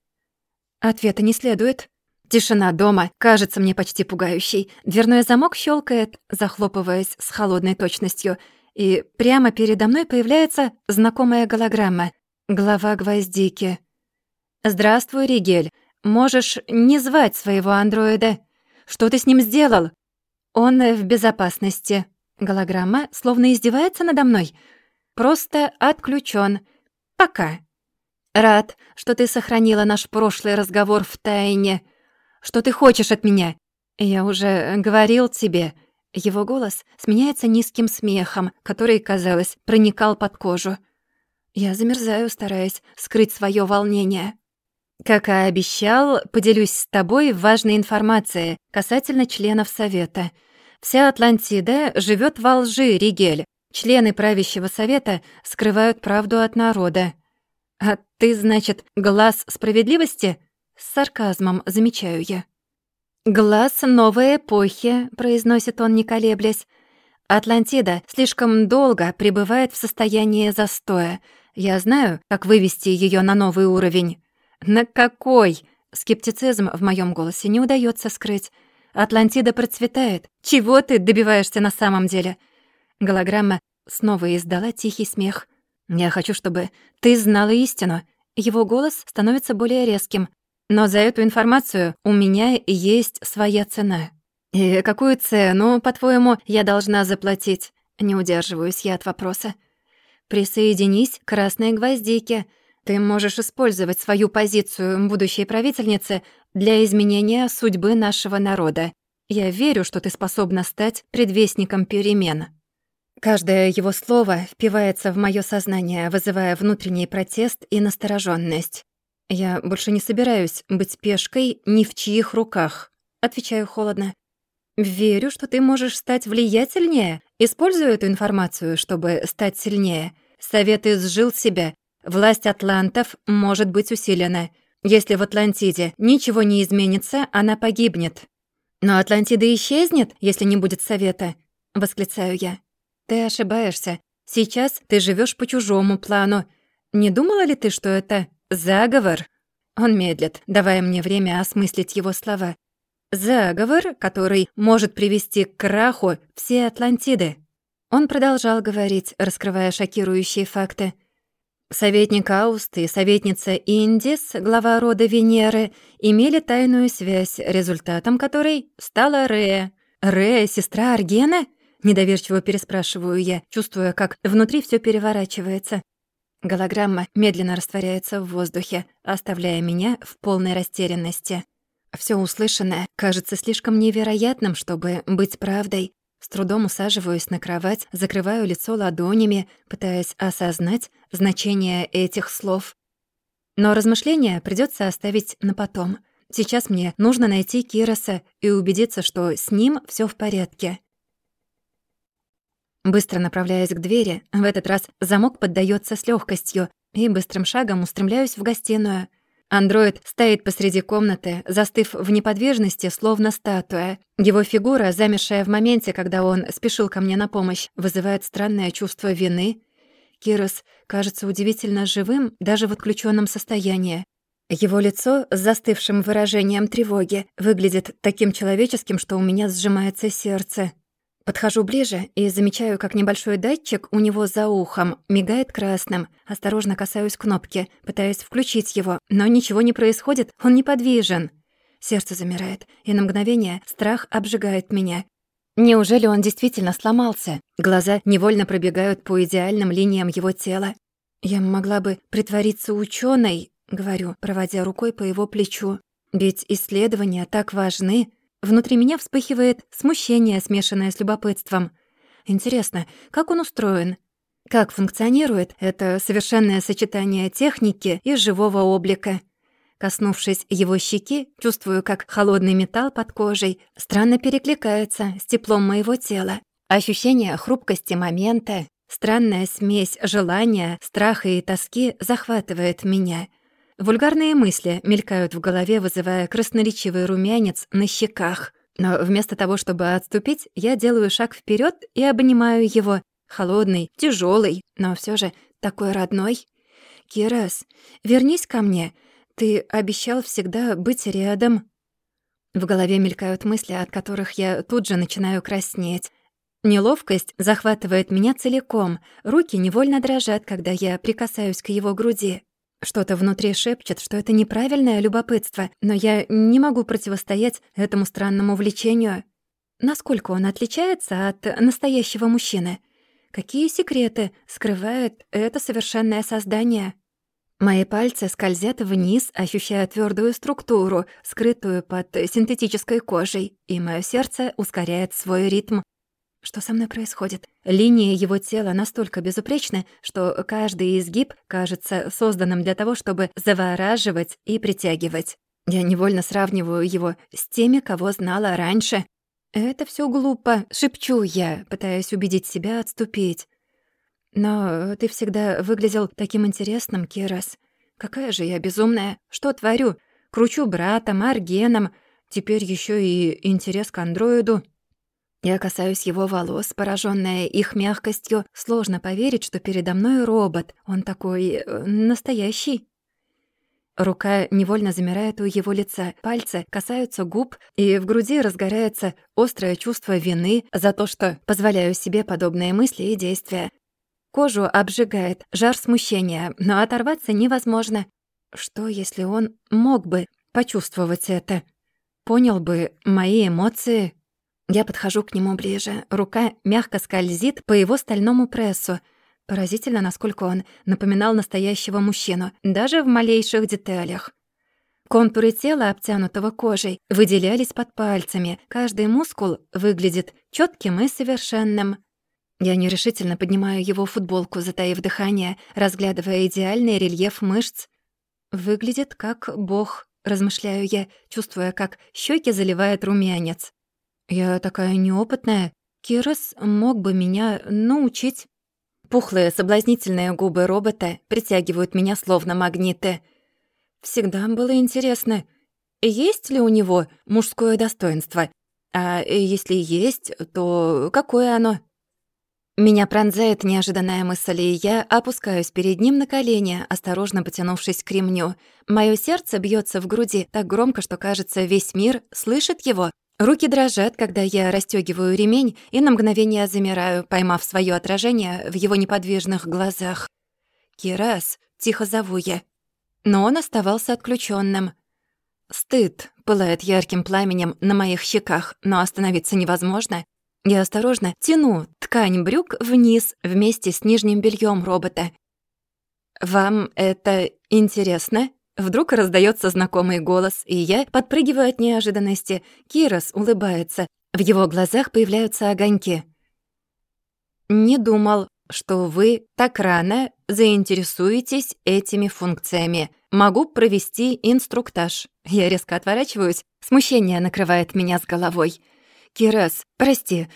A: Ответа не следует. Тишина дома кажется мне почти пугающей. Дверной замок щелкает, захлопываясь с холодной точностью. И прямо передо мной появляется знакомая голограмма. Глава Гвоздики. «Здравствуй, Ригель. Можешь не звать своего андроида. Что ты с ним сделал?» «Он в безопасности». Голограмма словно издевается надо мной. «Просто отключён. Пока. Рад, что ты сохранила наш прошлый разговор в тайне. Что ты хочешь от меня? Я уже говорил тебе». Его голос сменяется низким смехом, который, казалось, проникал под кожу. Я замерзаю, стараясь скрыть своё волнение. «Как и обещал, поделюсь с тобой важной информацией касательно членов Совета. Вся Атлантида живёт во лжи, Ригель. Члены правящего совета скрывают правду от народа. А ты, значит, глаз справедливости?» С сарказмом замечаю я. «Глаз новой эпохи», — произносит он, не колеблясь. «Атлантида слишком долго пребывает в состоянии застоя. Я знаю, как вывести её на новый уровень». «На какой?» Скептицизм в моём голосе не удаётся скрыть. «Атлантида процветает. Чего ты добиваешься на самом деле?» Голограмма снова издала тихий смех. «Я хочу, чтобы ты знала истину». Его голос становится более резким. «Но за эту информацию у меня есть своя цена». «И какую цену, по-твоему, я должна заплатить?» Не удерживаюсь я от вопроса. «Присоединись к Красной Гвоздике. Ты можешь использовать свою позицию будущей правительницы для изменения судьбы нашего народа. Я верю, что ты способна стать предвестником перемен». Каждое его слово впивается в моё сознание, вызывая внутренний протест и насторожённость. «Я больше не собираюсь быть пешкой ни в чьих руках», — отвечаю холодно. «Верю, что ты можешь стать влиятельнее. Использую эту информацию, чтобы стать сильнее. Совет изжил себя. Власть атлантов может быть усилена. Если в Атлантиде ничего не изменится, она погибнет». «Но Атлантида исчезнет, если не будет совета», — восклицаю я. «Ты ошибаешься. Сейчас ты живёшь по чужому плану. Не думала ли ты, что это заговор?» Он медлит, давая мне время осмыслить его слова. «Заговор, который может привести к краху всей Атлантиды». Он продолжал говорить, раскрывая шокирующие факты. Советник Ауст и советница Индис, глава рода Венеры, имели тайную связь, результатом которой стала Рея. «Рея — сестра Аргена?» — недоверчиво переспрашиваю я, чувствуя, как внутри всё переворачивается. Голограмма медленно растворяется в воздухе, оставляя меня в полной растерянности. Все услышанное кажется слишком невероятным, чтобы быть правдой. С трудом усаживаюсь на кровать, закрываю лицо ладонями, пытаясь осознать значение этих слов. Но размышления придётся оставить на потом. Сейчас мне нужно найти Кироса и убедиться, что с ним всё в порядке. Быстро направляясь к двери, в этот раз замок поддаётся с лёгкостью, и быстрым шагом устремляюсь в гостиную. Андроид стоит посреди комнаты, застыв в неподвижности, словно статуя. Его фигура, замершая в моменте, когда он спешил ко мне на помощь, вызывает странное чувство вины. Кирос кажется удивительно живым даже в отключённом состоянии. Его лицо с застывшим выражением тревоги выглядит таким человеческим, что у меня сжимается сердце. Подхожу ближе и замечаю, как небольшой датчик у него за ухом мигает красным. Осторожно касаюсь кнопки, пытаясь включить его, но ничего не происходит, он неподвижен. Сердце замирает, и на мгновение страх обжигает меня. Неужели он действительно сломался? Глаза невольно пробегают по идеальным линиям его тела. «Я могла бы притвориться учёной», — говорю, проводя рукой по его плечу. «Ведь исследования так важны». Внутри меня вспыхивает смущение, смешанное с любопытством. Интересно, как он устроен? Как функционирует это совершенное сочетание техники и живого облика? Коснувшись его щеки, чувствую, как холодный металл под кожей странно перекликается с теплом моего тела. Ощущение хрупкости момента, странная смесь желания, страха и тоски захватывает меня. Вульгарные мысли мелькают в голове, вызывая красноречивый румянец на щеках. Но вместо того, чтобы отступить, я делаю шаг вперед и обнимаю его. Холодный, тяжелый, но все же такой родной. «Кирос, вернись ко мне. Ты обещал всегда быть рядом». В голове мелькают мысли, от которых я тут же начинаю краснеть. Неловкость захватывает меня целиком. Руки невольно дрожат, когда я прикасаюсь к его груди. Что-то внутри шепчет, что это неправильное любопытство, но я не могу противостоять этому странному влечению. Насколько он отличается от настоящего мужчины? Какие секреты скрывает это совершенное создание? Мои пальцы скользят вниз, ощущая твердую структуру, скрытую под синтетической кожей, и мое сердце ускоряет свой ритм. Что со мной происходит? Линии его тела настолько безупречны, что каждый изгиб кажется созданным для того, чтобы завораживать и притягивать. Я невольно сравниваю его с теми, кого знала раньше. «Это все глупо», — шепчу я, пытаясь убедить себя отступить. «Но ты всегда выглядел таким интересным, Кирос. Какая же я безумная. Что творю? Кручу братом, Аргеном. Теперь еще и интерес к андроиду». Я касаюсь его волос, поражённая их мягкостью. Сложно поверить, что передо мной робот. Он такой настоящий. Рука невольно замирает у его лица. Пальцы касаются губ, и в груди разгорается острое чувство вины за то, что позволяю себе подобные мысли и действия. Кожу обжигает жар смущения, но оторваться невозможно. Что, если он мог бы почувствовать это? Понял бы мои эмоции? Я подхожу к нему ближе. Рука мягко скользит по его стальному прессу. Поразительно, насколько он напоминал настоящего мужчину, даже в малейших деталях. Контуры тела, обтянутого кожей, выделялись под пальцами. Каждый мускул выглядит чётким и совершенным. Я нерешительно поднимаю его футболку, затаив дыхание, разглядывая идеальный рельеф мышц. «Выглядит как бог», — размышляю я, чувствуя, как щеки заливает румянец. «Я такая неопытная. Кирос мог бы меня научить». Пухлые соблазнительные губы робота притягивают меня словно магниты. Всегда было интересно, есть ли у него мужское достоинство? А если есть, то какое оно? Меня пронзает неожиданная мысль, и я опускаюсь перед ним на колени, осторожно потянувшись к ремню. Моё сердце бьётся в груди так громко, что, кажется, весь мир слышит его. Руки дрожат, когда я расстёгиваю ремень и на мгновение замираю, поймав своё отражение в его неподвижных глазах. «Кирос», — тихо зову я. Но он оставался отключённым. Стыд пылает ярким пламенем на моих щеках, но остановиться невозможно. Я осторожно тяну ткань брюк вниз вместе с нижним бельём робота. «Вам это интересно?» — Вдруг раздается знакомый голос, и я подпрыгиваю от неожиданности. Кирос улыбается. В его глазах появляются огоньки. «Не думал, что вы так рано заинтересуетесь этими функциями. Могу провести инструктаж». Я резко отворачиваюсь. Смущение накрывает меня с головой. «Кирос, прости.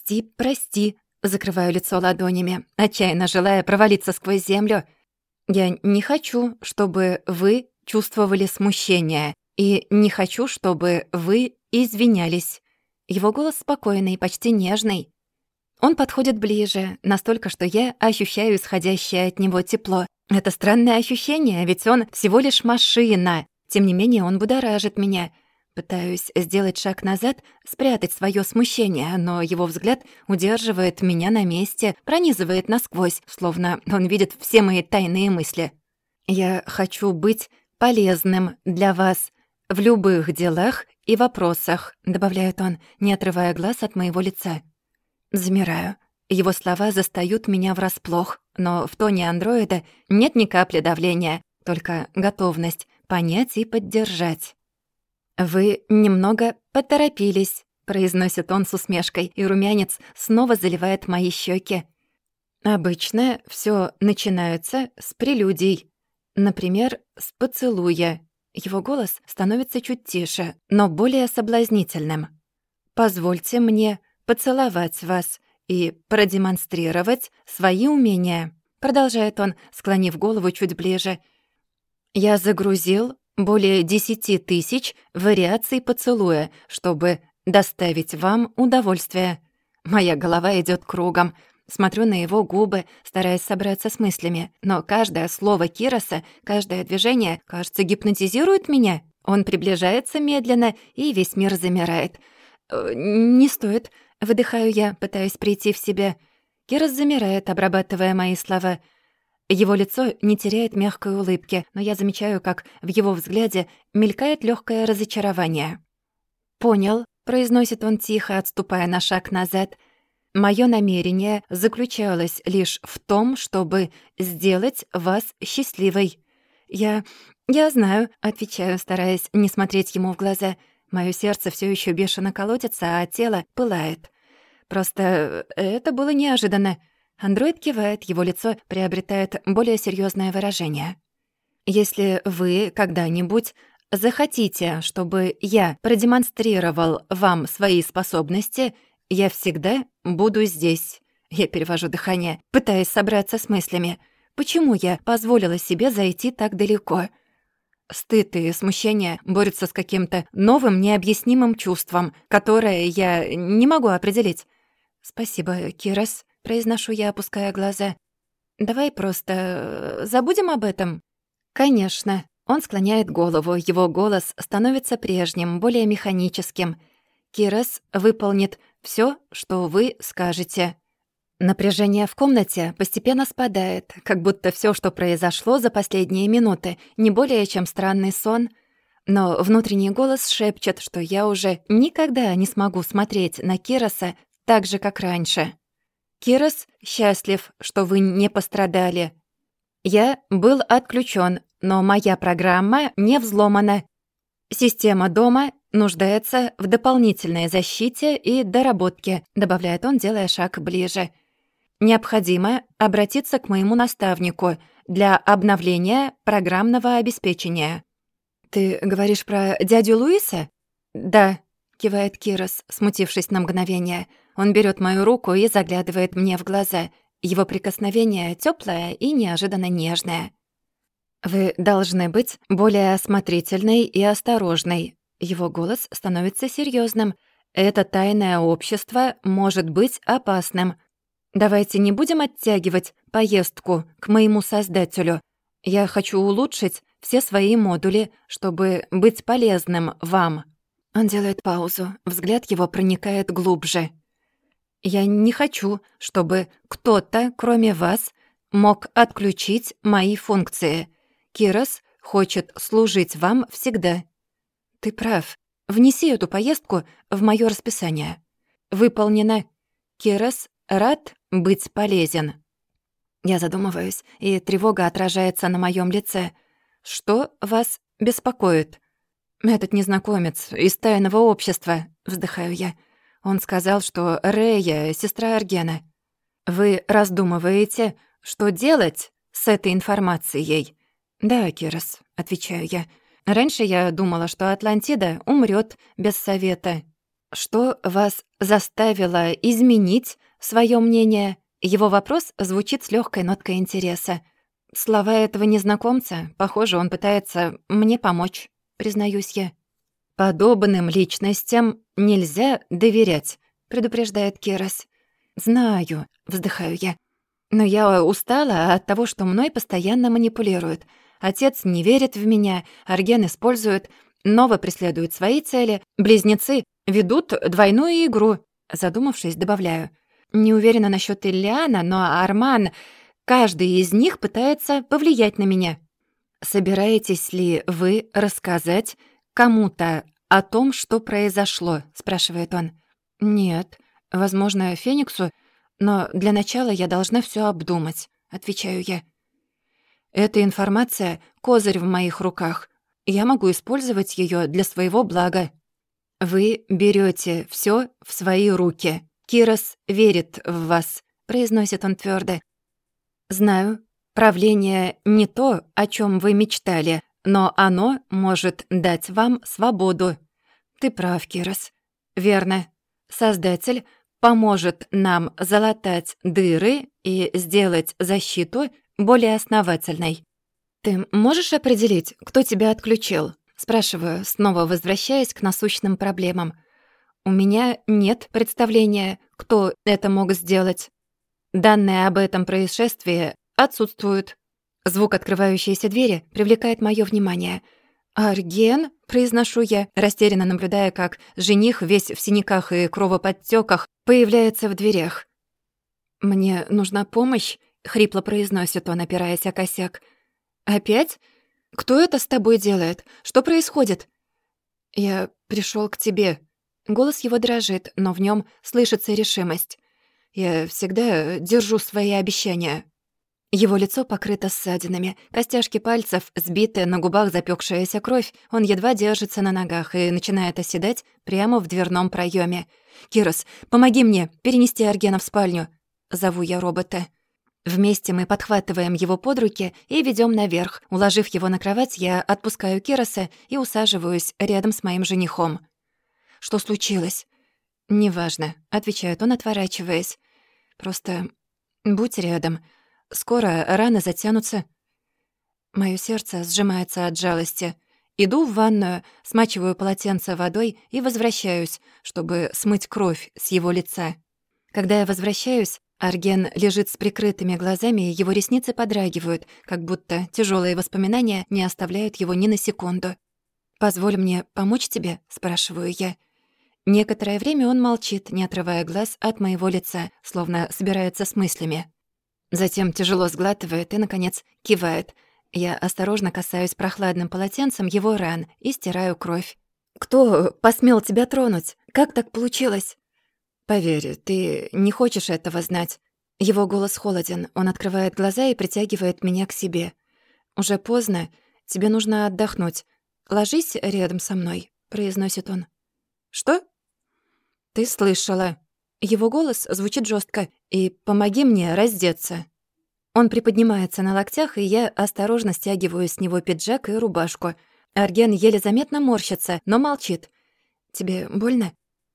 A: Закрываю лицо ладонями, отчаянно желая провалиться сквозь землю. «Я не хочу, чтобы вы чувствовали смущение, и не хочу, чтобы вы извинялись». Его голос спокойный, почти нежный. Он подходит ближе, настолько, что я ощущаю исходящее от него тепло. Это странное ощущение, ведь он всего лишь машина. Тем не менее, он будоражит меня. Пытаюсь сделать шаг назад, спрятать своё смущение, но его взгляд удерживает меня на месте, пронизывает насквозь, словно он видит все мои тайные мысли. «Я хочу быть полезным для вас в любых делах и вопросах», — добавляет он, не отрывая глаз от моего лица. Замираю. Его слова застают меня врасплох, но в тоне андроида нет ни капли давления, только готовность понять и поддержать. «Вы немного поторопились», — произносит он с усмешкой, и румянец снова заливает мои щеки. «Обычно все начинается с прелюдий, например, с поцелуя». Его голос становится чуть тише, но более соблазнительным. «Позвольте мне поцеловать вас и продемонстрировать свои умения», — продолжает он, склонив голову чуть ближе. «Я загрузил более 10 тысяч вариаций поцелуя, чтобы доставить вам удовольствие». Моя голова идёт кругом. Смотрю на его губы, стараясь собраться с мыслями. Но каждое слово Кироса, каждое движение, кажется, гипнотизирует меня. Он приближается медленно, и весь мир замирает. «Не стоит», — выдыхаю я, пытаясь прийти в себя. Кирос замирает, обрабатывая мои слова. Его лицо не теряет мягкой улыбки, но я замечаю, как в его взгляде мелькает лёгкое разочарование. «Понял», — произносит он тихо, отступая на шаг назад. «Моё намерение заключалось лишь в том, чтобы сделать вас счастливой». «Я знаю», — отвечаю, стараясь не смотреть ему в глаза. Моё сердце всё ещё бешено колотится, а тело пылает. Просто это было неожиданно. Андроид кивает, его лицо приобретает более серьёзное выражение. «Если вы когда-нибудь захотите, чтобы я продемонстрировал вам свои способности, я всегда буду здесь». Я перевожу дыхание, пытаясь собраться с мыслями. Почему я позволила себе зайти так далеко? Стыд и смущение борются с каким-то новым необъяснимым чувством, которое я не могу определить. «Спасибо, Кирос», — произношу я, опуская глаза. «Давай просто забудем об этом?» «Конечно». Он склоняет голову, его голос становится прежним, более механическим. «Кирос выполнит всё, что вы скажете». Напряжение в комнате постепенно спадает, как будто всё, что произошло за последние минуты, не более чем странный сон. Но внутренний голос шепчет, что я уже никогда не смогу смотреть на Кироса так же, как раньше. «Кирос счастлив, что вы не пострадали. Я был отключён, но моя программа не взломана. Система дома нуждается в дополнительной защите и доработке», добавляет он, делая шаг ближе. «Необходимо обратиться к моему наставнику для обновления программного обеспечения». «Ты говоришь про дядю Луиса?» «Да», — кивает Кирос, смутившись на мгновение. Он берёт мою руку и заглядывает мне в глаза. Его прикосновение тёплое и неожиданно нежное. «Вы должны быть более осмотрительной и осторожной». Его голос становится серьёзным. «Это тайное общество может быть опасным. Давайте не будем оттягивать поездку к моему создателю. Я хочу улучшить все свои модули, чтобы быть полезным вам». Он делает паузу. Взгляд его проникает глубже. «Я не хочу, чтобы кто-то, кроме вас, мог отключить мои функции. Кирос хочет служить вам всегда». «Ты прав. Внеси эту поездку в моё расписание». «Выполнено. Кирос рад быть полезен». Я задумываюсь, и тревога отражается на моём лице. «Что вас беспокоит?» «Этот незнакомец из тайного общества», — вздыхаю я. «Он сказал, что Рея — сестра Аргена. Вы раздумываете, что делать с этой информацией?» «Да, Кирос», — отвечаю я. «Раньше я думала, что Атлантида умрёт без совета». «Что вас заставило изменить своё мнение?» Его вопрос звучит с лёгкой ноткой интереса. Слова этого незнакомца, похоже, он пытается мне помочь, признаюсь я. «Подобным личностям нельзя доверять», — предупреждает Кирос. «Знаю», — вздыхаю я. «Но я устала от того, что мной постоянно манипулируют. Отец не верит в меня, Арген использует, Нова преследует свои цели, близнецы ведут двойную игру». Задумавшись, добавляю. «Не уверена насчёт Иллиана, но Арман, каждый из них пытается повлиять на меня». «Собираетесь ли вы рассказать кому-то о том, что произошло?» — спрашивает он. «Нет, возможно, Фениксу, но для начала я должна всё обдумать», — отвечаю я. «Эта информация — козырь в моих руках. Я могу использовать её для своего блага». «Вы берёте всё в свои руки. Кирос верит в вас», — произносит он твёрдо. «Знаю, правление не то, о чём вы мечтали, но оно может дать вам свободу». «Ты прав, Кирос». «Верно. Создатель поможет нам залатать дыры и сделать защиту более основательной». «Ты можешь определить, кто тебя отключил?» — спрашиваю, снова возвращаясь к насущным проблемам. «У меня нет представления, кто это мог сделать. Данные об этом происшествии отсутствуют». Звук открывающейся двери привлекает моё внимание. «Арген?» — произношу я, растерянно наблюдая, как жених, весь в синяках и кровоподтёках, появляется в дверях. «Мне нужна помощь», — хрипло произносит он, опираясь о косяк. «Опять? Кто это с тобой делает? Что происходит?» «Я пришёл к тебе». Голос его дрожит, но в нём слышится решимость. «Я всегда держу свои обещания». Его лицо покрыто ссадинами, костяшки пальцев сбиты, на губах запёкшаяся кровь. Он едва держится на ногах и начинает оседать прямо в дверном проёме. «Кирос, помоги мне перенести Аргена в спальню», — зову я робота. Вместе мы подхватываем его под руки и ведём наверх. Уложив его на кровать, я отпускаю Кироса и усаживаюсь рядом с моим женихом. «Что случилось?» «Неважно», — отвечает он, отворачиваясь. «Просто будь рядом. Скоро раны затянутся». Моё сердце сжимается от жалости. Иду в ванную, смачиваю полотенце водой и возвращаюсь, чтобы смыть кровь с его лица. Когда я возвращаюсь, Арген лежит с прикрытыми глазами, и его ресницы подрагивают, как будто тяжёлые воспоминания не оставляют его ни на секунду. «Позволь мне помочь тебе?» — спрашиваю я. Некоторое время он молчит, не отрывая глаз от моего лица, словно собирается с мыслями. Затем тяжело сглатывает и, наконец, кивает. Я осторожно касаюсь прохладным полотенцем его ран и стираю кровь. «Кто посмел тебя тронуть? Как так получилось?» «Поверь, ты не хочешь этого знать». Его голос холоден, он открывает глаза и притягивает меня к себе. «Уже поздно, тебе нужно отдохнуть. Ложись рядом со мной», — произносит он. «Что?» «Ты слышала». Его голос звучит жестко. «И помоги мне раздеться». Он приподнимается на локтях, и я осторожно стягиваю с него пиджак и рубашку. Арген еле заметно морщится, но молчит. «Тебе больно?»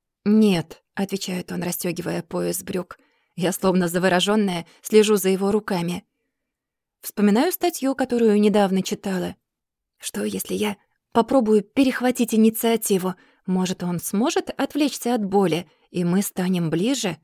A: «Нет», — отвечает он, расстёгивая пояс брюк. Я, словно заворожённая, слежу за его руками. Вспоминаю статью, которую недавно читала. Что, если я попробую перехватить инициативу? Может, он сможет отвлечься от боли, и мы станем ближе?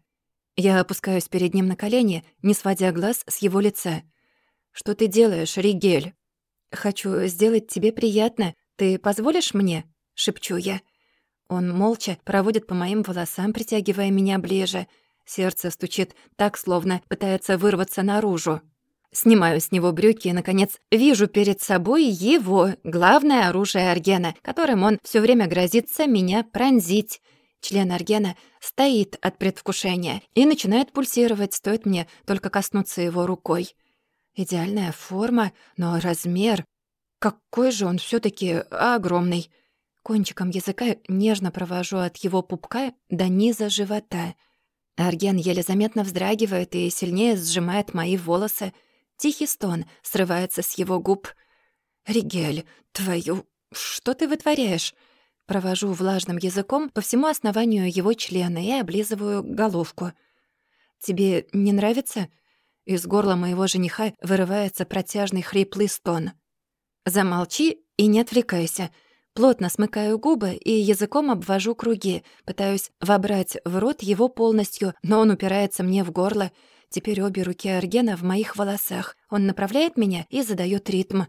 A: Я опускаюсь перед ним на колени, не сводя глаз с его лица. «Что ты делаешь, Ригель?» «Хочу сделать тебе приятно. Ты позволишь мне?» — шепчу я. Он молча проводит по моим волосам, притягивая меня ближе. Сердце стучит так, словно пытается вырваться наружу. Снимаю с него брюки и, наконец, вижу перед собой его, главное оружие Аргена, которым он всё время грозится меня пронзить. Член Аргена стоит от предвкушения и начинает пульсировать, стоит мне только коснуться его рукой. Идеальная форма, но размер... какой же он все таки огромный. Кончиком языка нежно провожу от его пупка до низа живота. Арген еле заметно вздрагивает и сильнее сжимает мои волосы. Тихий стон срывается с его губ. «Ригель, твою... Что ты вытворяешь?» Провожу влажным языком по всему основанию его члена и облизываю головку. «Тебе не нравится?» Из горла моего жениха вырывается протяжный хриплый стон. «Замолчи и не отвлекайся». Плотно смыкаю губы и языком обвожу круги, пытаюсь вобрать в рот его полностью, но он упирается мне в горло. Теперь обе руки Аргена в моих волосах. Он направляет меня и задаёт ритм.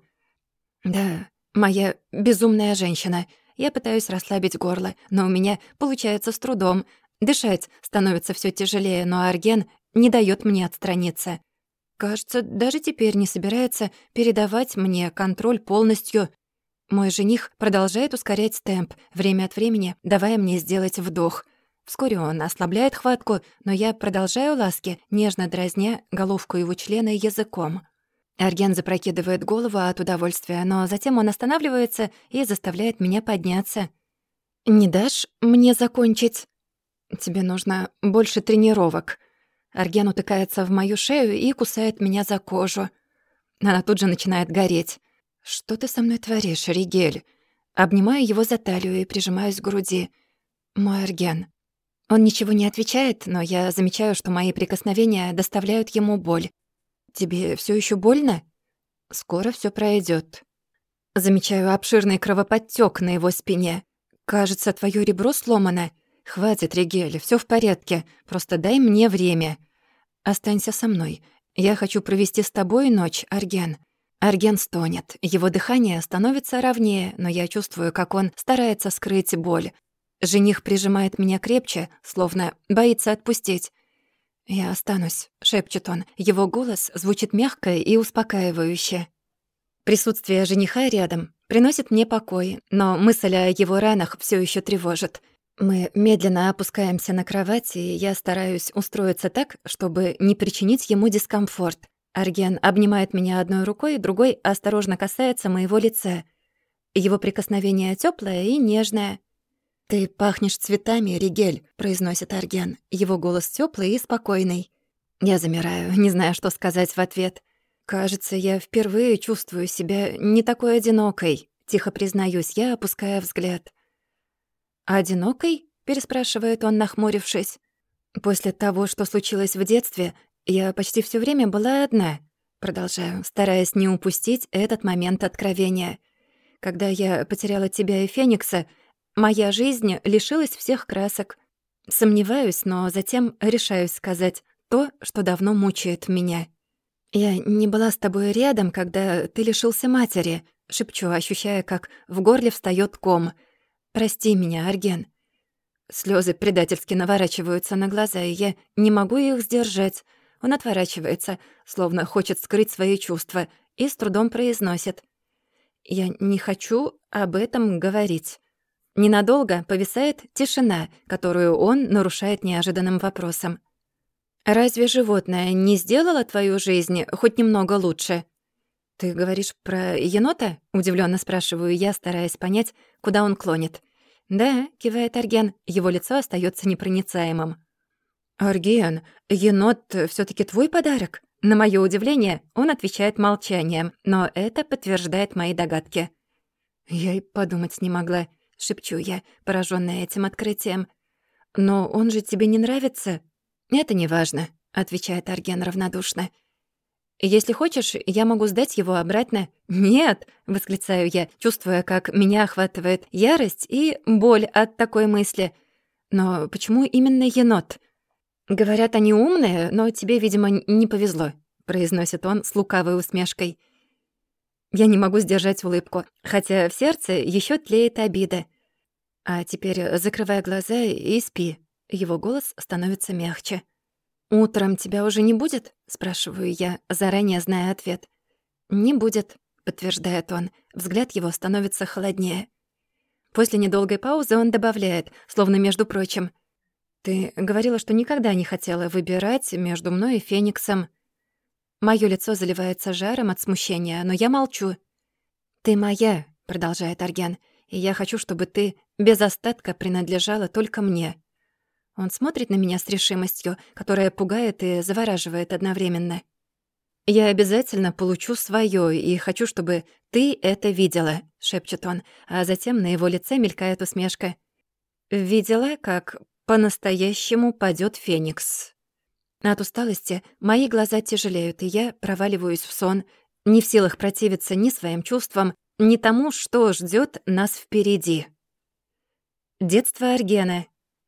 A: Да, моя безумная женщина. Я пытаюсь расслабить горло, но у меня получается с трудом. Дышать становится всё тяжелее, но Арген не даёт мне отстраниться. Кажется, даже теперь не собирается передавать мне контроль полностью. Мой жених продолжает ускорять темп, время от времени давая мне сделать вдох. Вскоре он ослабляет хватку, но я продолжаю ласки, нежно дразня головку его члена языком. Арген запрокидывает голову от удовольствия, но затем он останавливается и заставляет меня подняться. «Не дашь мне закончить?» «Тебе нужно больше тренировок». Арген утыкается в мою шею и кусает меня за кожу. Она тут же начинает гореть. «Что ты со мной творишь, Ригель?» Обнимаю его за талию и прижимаюсь к груди. Мой Арген. Он ничего не отвечает, но я замечаю, что мои прикосновения доставляют ему боль. «Тебе всё ещё больно?» «Скоро всё пройдёт». Замечаю обширный кровоподтёк на его спине. «Кажется, твоё ребро сломано. Хватит, Ригель, всё в порядке. Просто дай мне время. Останься со мной. Я хочу провести с тобой ночь, Арген». Арген стонет. Его дыхание становится ровнее, но я чувствую, как он старается скрыть боль. Жених прижимает меня крепче, словно боится отпустить. «Я останусь», — шепчет он. Его голос звучит мягко и успокаивающе. Присутствие жениха рядом приносит мне покой, но мысль о его ранах всё ещё тревожит. Мы медленно опускаемся на кровать, и я стараюсь устроиться так, чтобы не причинить ему дискомфорт. Арген обнимает меня одной рукой, другой осторожно касается моего лица. Его прикосновение тёплое и нежное. «Ты пахнешь цветами, Ригель», — произносит Арген. Его голос тёплый и спокойный. Я замираю, не знаю, что сказать в ответ. «Кажется, я впервые чувствую себя не такой одинокой», — тихо признаюсь я, опуская взгляд. «Одинокой?» — переспрашивает он, нахмурившись. «После того, что случилось в детстве, я почти всё время была одна», — продолжаю, стараясь не упустить этот момент откровения. «Когда я потеряла тебя и Феникса, моя жизнь лишилась всех красок. Сомневаюсь, но затем решаюсь сказать то, что давно мучает меня. Я не была с тобой рядом, когда ты лишился матери», — шепчу, ощущая, как в горле встаёт ком. «Прости меня, Арген». Слёзы предательски наворачиваются на глаза, и я не могу их сдержать. Он отворачивается, словно хочет скрыть свои чувства, и с трудом произносит: «Я не хочу об этом говорить». Ненадолго повисает тишина, которую он нарушает неожиданным вопросом. «Разве животное не сделало твою жизнь хоть немного лучше?» «Ты говоришь про енота?» — удивлённо спрашиваю я, стараясь понять, куда он клонит. «Да», — кивает Арген, его лицо остаётся непроницаемым. «Арген, енот всё-таки твой подарок?» На моё удивление, он отвечает молчанием, но это подтверждает мои догадки. «Я и подумать не могла», — шепчу я, поражённая этим открытием. «Но он же тебе не нравится?» «Это неважно», — отвечает Арген равнодушно. «Если хочешь, я могу сдать его обратно». «Нет!» — восклицаю я, чувствуя, как меня охватывает ярость и боль от такой мысли. «Но почему именно енот?» «Говорят, они умные, но тебе, видимо, не повезло», — произносит он с лукавой усмешкой. Я не могу сдержать улыбку, хотя в сердце ещё тлеет обида. «А теперь закрывай глаза и спи». Его голос становится мягче. «Утром тебя уже не будет?» — спрашиваю я, заранее зная ответ. «Не будет», — подтверждает он. Взгляд его становится холоднее. После недолгой паузы он добавляет, словно между прочим: «Ты говорила, что никогда не хотела выбирать между мной и Фениксом». Моё лицо заливается жаром от смущения, но я молчу. «Ты моя», — продолжает Арген, «и я хочу, чтобы ты без остатка принадлежала только мне». Он смотрит на меня с решимостью, которая пугает и завораживает одновременно. «Я обязательно получу своё, и хочу, чтобы ты это видела», — шепчет он, а затем на его лице мелькает усмешка. «Видела, как по-настоящему падёт Феникс». От усталости мои глаза тяжелеют, и я проваливаюсь в сон, не в силах противиться ни своим чувствам, ни тому, что ждёт нас впереди. Детство Аргена.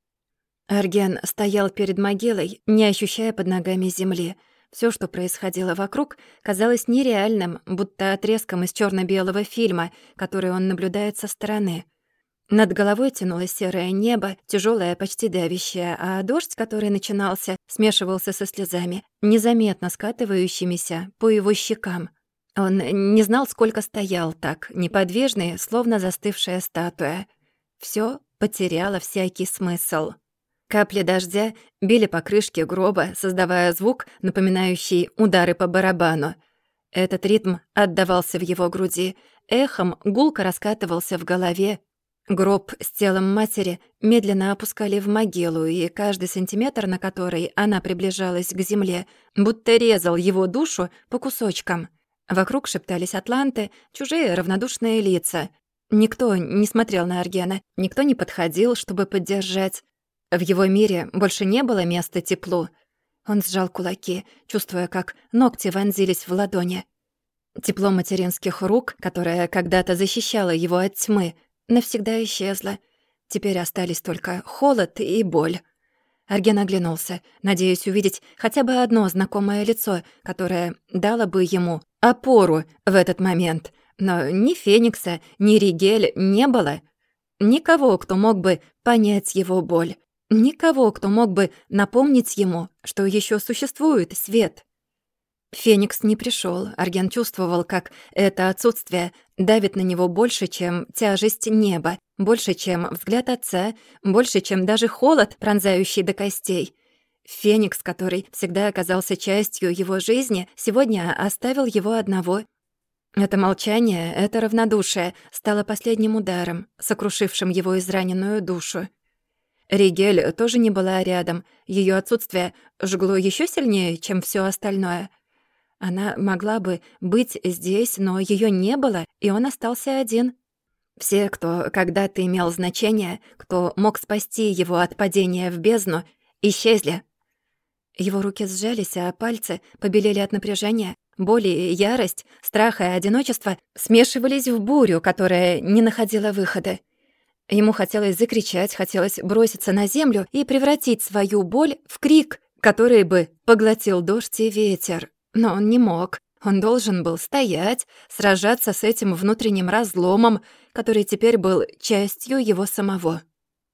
A: Арген стоял перед могилой, не ощущая под ногами земли. Всё, что происходило вокруг, казалось нереальным, будто отрезком из чёрно-белого фильма, который он наблюдает со стороны. Над головой тянулось серое небо, тяжёлое, почти давящее, а дождь, который начинался, смешивался со слезами, незаметно скатывающимися по его щекам. Он не знал, сколько стоял так, неподвижный, словно застывшая статуя. Всё потеряло всякий смысл. Капли дождя били по крышке гроба, создавая звук, напоминающий удары по барабану. Этот ритм отдавался в его груди, эхом гулко раскатывался в голове. Гроб с телом матери медленно опускали в могилу, и каждый сантиметр, на который она приближалась к земле, будто резал его душу по кусочкам. Вокруг шептались атланты, чужие равнодушные лица. Никто не смотрел на Аргена, никто не подходил, чтобы поддержать. В его мире больше не было места теплу. Он сжал кулаки, чувствуя, как ногти вонзились в ладони. Тепло материнских рук, которое когда-то защищало его от тьмы, навсегда исчезло. Теперь остались только холод и боль. Арген оглянулся, надеясь увидеть хотя бы одно знакомое лицо, которое дало бы ему опору в этот момент. Но ни Феникса, ни Ригель не было. Никого, кто мог бы понять его боль. Никого, кто мог бы напомнить ему, что еще существует свет. Феникс не пришел. Арген чувствовал, как это отсутствие давит на него больше, чем тяжесть неба, больше, чем взгляд отца, больше, чем даже холод, пронзающий до костей. Феникс, который всегда оказался частью его жизни, сегодня оставил его одного. Это молчание, это равнодушие стало последним ударом, сокрушившим его израненную душу. Ригель тоже не была рядом. Её отсутствие жгло ещё сильнее, чем всё остальное. Она могла бы быть здесь, но её не было, и он остался один. Все, кто когда-то имел значение, кто мог спасти его от падения в бездну, исчезли. Его руки сжались, а пальцы побелели от напряжения. Боль и ярость, страх и одиночество смешивались в бурю, которая не находила выхода. Ему хотелось закричать, хотелось броситься на землю и превратить свою боль в крик, который бы поглотил дождь и ветер. Но он не мог. Он должен был стоять, сражаться с этим внутренним разломом, который теперь был частью его самого.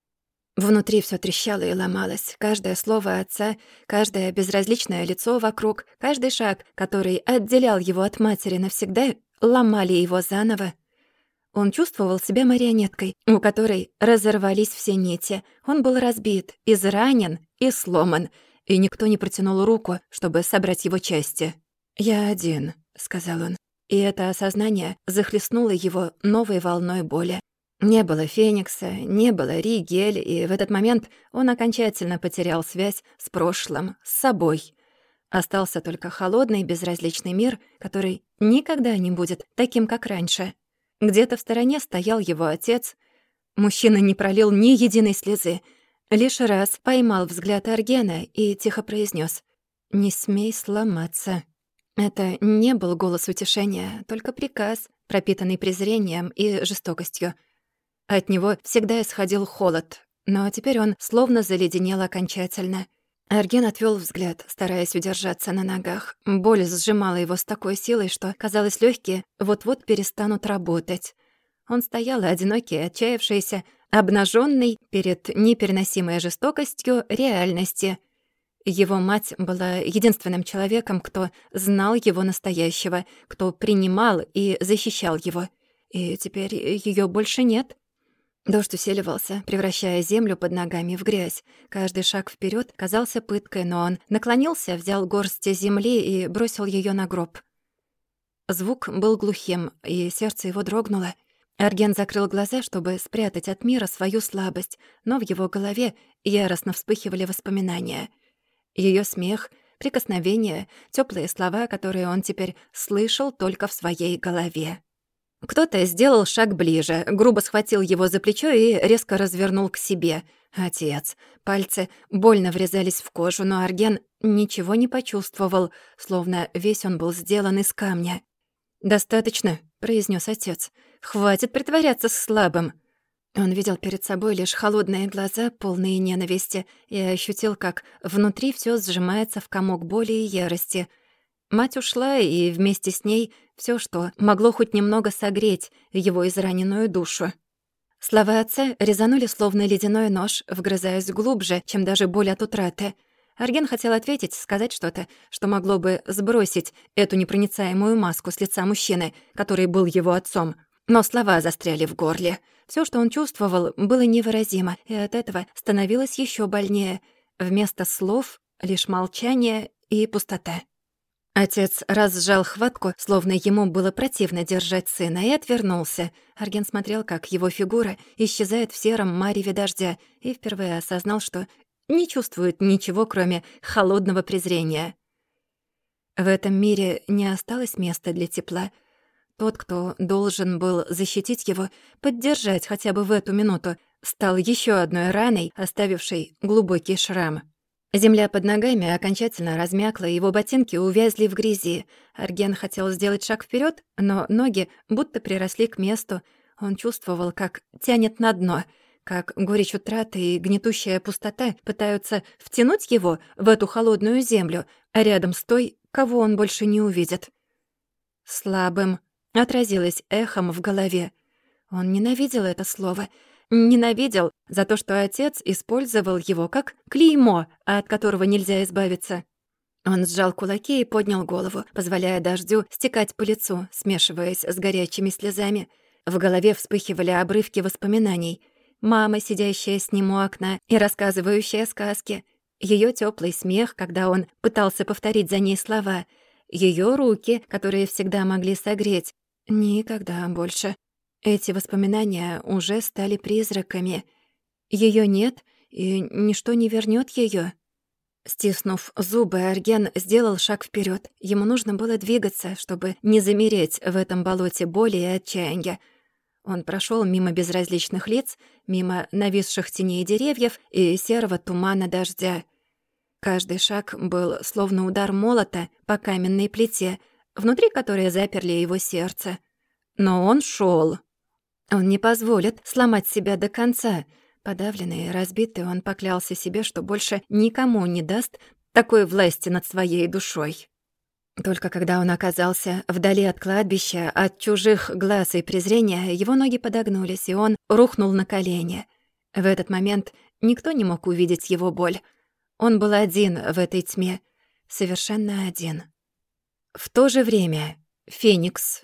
A: Внутри всё трещало и ломалось. Каждое слово отца, каждое безразличное лицо вокруг, каждый шаг, который отделял его от матери навсегда, ломали его заново. Он чувствовал себя марионеткой, у которой разорвались все нити. Он был разбит, изранен и сломан, и никто не протянул руку, чтобы собрать его части. «Я один», — сказал он, и это осознание захлестнуло его новой волной боли. Не было Феникса, не было Ригель, и в этот момент он окончательно потерял связь с прошлым, с собой. Остался только холодный, безразличный мир, который никогда не будет таким, как раньше. Где-то в стороне стоял его отец. Мужчина не пролил ни единой слезы. Лишь раз поймал взгляд Аргена и тихо произнес: «Не смей сломаться». Это не был голос утешения, только приказ, пропитанный презрением и жестокостью. От него всегда исходил холод, но теперь он словно заледенел окончательно. Арген отвёл взгляд, стараясь удержаться на ногах. Боль сжимала его с такой силой, что, казалось, лёгкие вот-вот перестанут работать. Он стоял, одинокий, отчаявшийся, обнажённый перед непереносимой жестокостью реальности. Его мать была единственным человеком, кто знал его настоящего, кто принимал и защищал его. И теперь её больше нет. Дождь усиливался, превращая землю под ногами в грязь. Каждый шаг вперед казался пыткой, но он наклонился, взял горсть земли и бросил ее на гроб. Звук был глухим, и сердце его дрогнуло. Арген закрыл глаза, чтобы спрятать от мира свою слабость, но в его голове яростно вспыхивали воспоминания. Её смех, прикосновения, тёплые слова, которые он теперь слышал только в своей голове. Кто-то сделал шаг ближе, грубо схватил его за плечо и резко развернул к себе. Отец. Пальцы больно врезались в кожу, но Арген ничего не почувствовал, словно весь он был сделан из камня. «Достаточно», — произнес отец. «Хватит притворяться слабым». Он видел перед собой лишь холодные глаза, полные ненависти, и ощутил, как внутри всё сжимается в комок боли и ярости. Мать ушла, и вместе с ней всё, что могло хоть немного согреть его израненную душу. Слова отца резанули словно ледяной нож, вгрызаясь глубже, чем даже боль от утраты. Арген хотел ответить, сказать что-то, что могло бы сбросить эту непроницаемую маску с лица мужчины, который был его отцом. Но слова застряли в горле. Всё, что он чувствовал, было невыразимо, и от этого становилось ещё больнее. Вместо слов — лишь молчание и пустота. Отец разжал хватку, словно ему было противно держать сына, и отвернулся. Арген смотрел, как его фигура исчезает в сером мареве дождя, и впервые осознал, что не чувствует ничего, кроме холодного презрения. В этом мире не осталось места для тепла. Тот, кто должен был защитить его, поддержать хотя бы в эту минуту, стал ещё одной раной, оставившей глубокий шрам. Земля под ногами окончательно размякла, его ботинки увязли в грязи. Арген хотел сделать шаг вперёд, но ноги будто приросли к месту. Он чувствовал, как тянет на дно, как горечь утраты и гнетущая пустота пытаются втянуть его в эту холодную землю, а рядом с той, кого он больше не увидит. «Слабым» отразилось эхом в голове. Он ненавидел это слово. Ненавидел за то, что отец использовал его как клеймо, от которого нельзя избавиться. Он сжал кулаки и поднял голову, позволяя дождю стекать по лицу, смешиваясь с горячими слезами. В голове вспыхивали обрывки воспоминаний. Мама, сидящая с ним у окна и рассказывающая сказки. Её тёплый смех, когда он пытался повторить за ней слова. Её руки, которые всегда могли согреть. Никогда больше. Эти воспоминания уже стали призраками. Её нет, и ничто не вернёт её. Стиснув зубы, Арген сделал шаг вперёд. Ему нужно было двигаться, чтобы не замереть в этом болоте боли и отчаяния. Он прошёл мимо безразличных лиц, мимо нависших теней деревьев и серого тумана дождя. Каждый шаг был словно удар молота по каменной плите, внутри которой заперли его сердце. Но он шёл. Он не позволит сломать себя до конца. Подавленный и разбитый, он поклялся себе, что больше никому не даст такой власти над своей душой. Только когда он оказался вдали от кладбища, от чужих глаз и презрения, его ноги подогнулись, и он рухнул на колени. В этот момент никто не мог увидеть его боль. Он был один в этой тьме, совершенно один. В то же время Феникс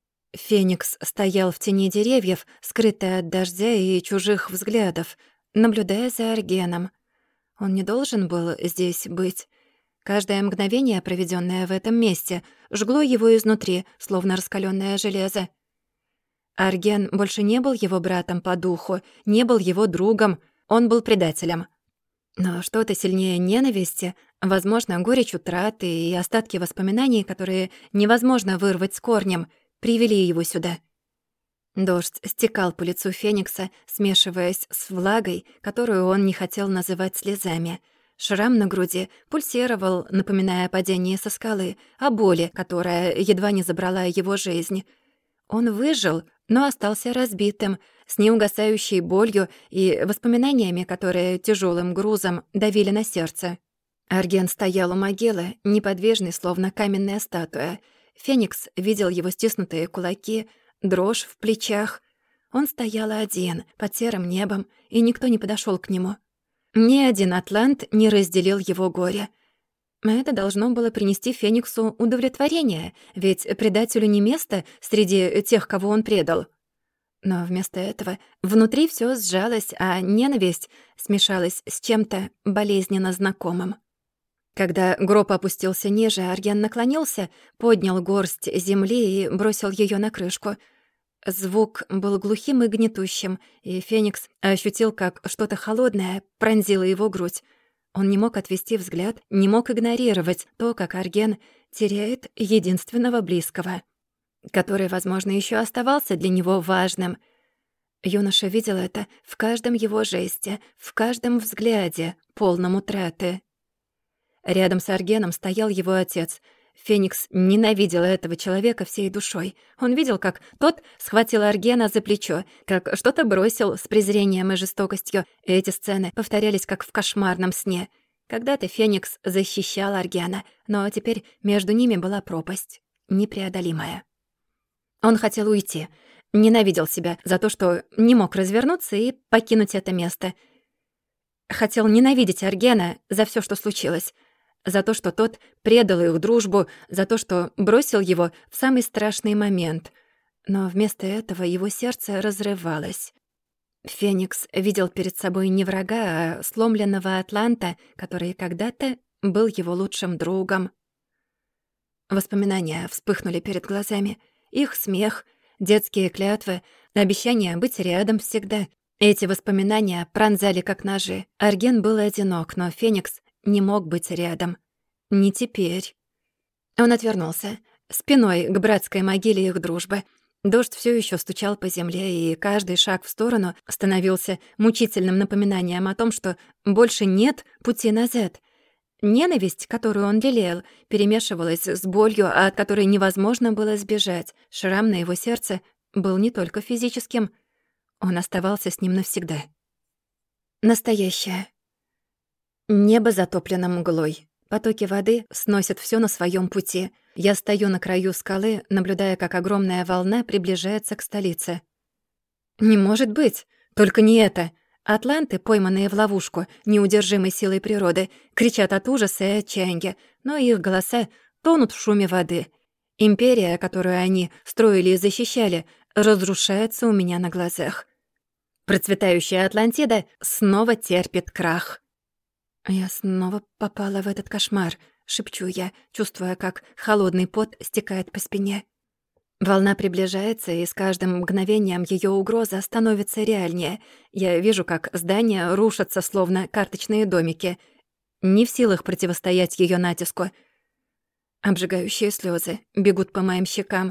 A: стоял в тени деревьев, скрытый от дождя и чужих взглядов, наблюдая за Аргеном. Он не должен был здесь быть. Каждое мгновение, проведённое в этом месте, жгло его изнутри, словно раскалённое железо. Арген больше не был его братом по духу, не был его другом, он был предателем. Но что-то сильнее ненависти, возможно, горечь утраты и остатки воспоминаний, которые невозможно вырвать с корнем, привели его сюда. Дождь стекал по лицу Феникса, смешиваясь с влагой, которую он не хотел называть слезами. Шрам на груди пульсировал, напоминая о падении со скалы, о боли, которая едва не забрала его жизнь. Он выжил, но остался разбитым, с неугасающей болью и воспоминаниями, которые тяжёлым грузом давили на сердце. Арген стоял у могилы, неподвижный, словно каменная статуя. Феникс видел его стиснутые кулаки, дрожь в плечах. Он стоял один, под серым небом, и никто не подошёл к нему. Ни один атлант не разделил его горе. Это должно было принести Фениксу удовлетворение, ведь предателю не место среди тех, кого он предал. Но вместо этого внутри всё сжалось, а ненависть смешалась с чем-то болезненно знакомым. Когда гроб опустился ниже, Арген наклонился, поднял горсть земли и бросил ее на крышку. Звук был глухим и гнетущим, и Феникс ощутил, как что-то холодное пронзило его грудь. Он не мог отвести взгляд, не мог игнорировать то, как Арген теряет единственного близкого, который, возможно, еще оставался для него важным. Юноша видел это в каждом его жесте, в каждом взгляде, полном утраты. Рядом с Аргеном стоял его отец. Феникс ненавидел этого человека всей душой. Он видел, как тот схватил Аргена за плечо, как что-то бросил с презрением и жестокостью. И эти сцены повторялись, как в кошмарном сне. Когда-то Феникс защищал Аргена, но теперь между ними была пропасть, непреодолимая. Он хотел уйти, ненавидел себя за то, что не мог развернуться и покинуть это место. Хотел ненавидеть Аргена за всё, что случилось. За то, что тот предал их дружбу, за то, что бросил его в самый страшный момент. Но вместо этого его сердце разрывалось. Феникс видел перед собой не врага, а сломленного атланта, который когда-то был его лучшим другом. Воспоминания вспыхнули перед глазами. Их смех, детские клятвы, обещание быть рядом всегда. Эти воспоминания пронзали как ножи. Арген был одинок, но Феникс не мог быть рядом. Не теперь. Он отвернулся, спиной к братской могиле их дружбы. Дождь всё ещё стучал по земле, и каждый шаг в сторону становился мучительным напоминанием о том, что больше нет пути назад. Ненависть, которую он лелеял, перемешивалась с болью, от которой невозможно было сбежать. Шрам на его сердце был не только физическим. Он оставался с ним навсегда. Настоящее. Небо затоплено мглой. Потоки воды сносят всё на своём пути. Я стою на краю скалы, наблюдая, как огромная волна приближается к столице. Не может быть! Только не это! Атланты, пойманные в ловушку неудержимой силой природы, кричат от ужаса и отчаяния, но их голоса тонут в шуме воды. Империя, которую они строили и защищали, разрушается у меня на глазах. Процветающая Атлантида снова терпит крах. «Я снова попала в этот кошмар», — шепчу я, чувствуя, как холодный пот стекает по спине. Волна приближается, и с каждым мгновением её угроза становится реальнее. Я вижу, как здания рушатся, словно карточные домики. Не в силах противостоять её натиску. Обжигающие слёзы бегут по моим щекам.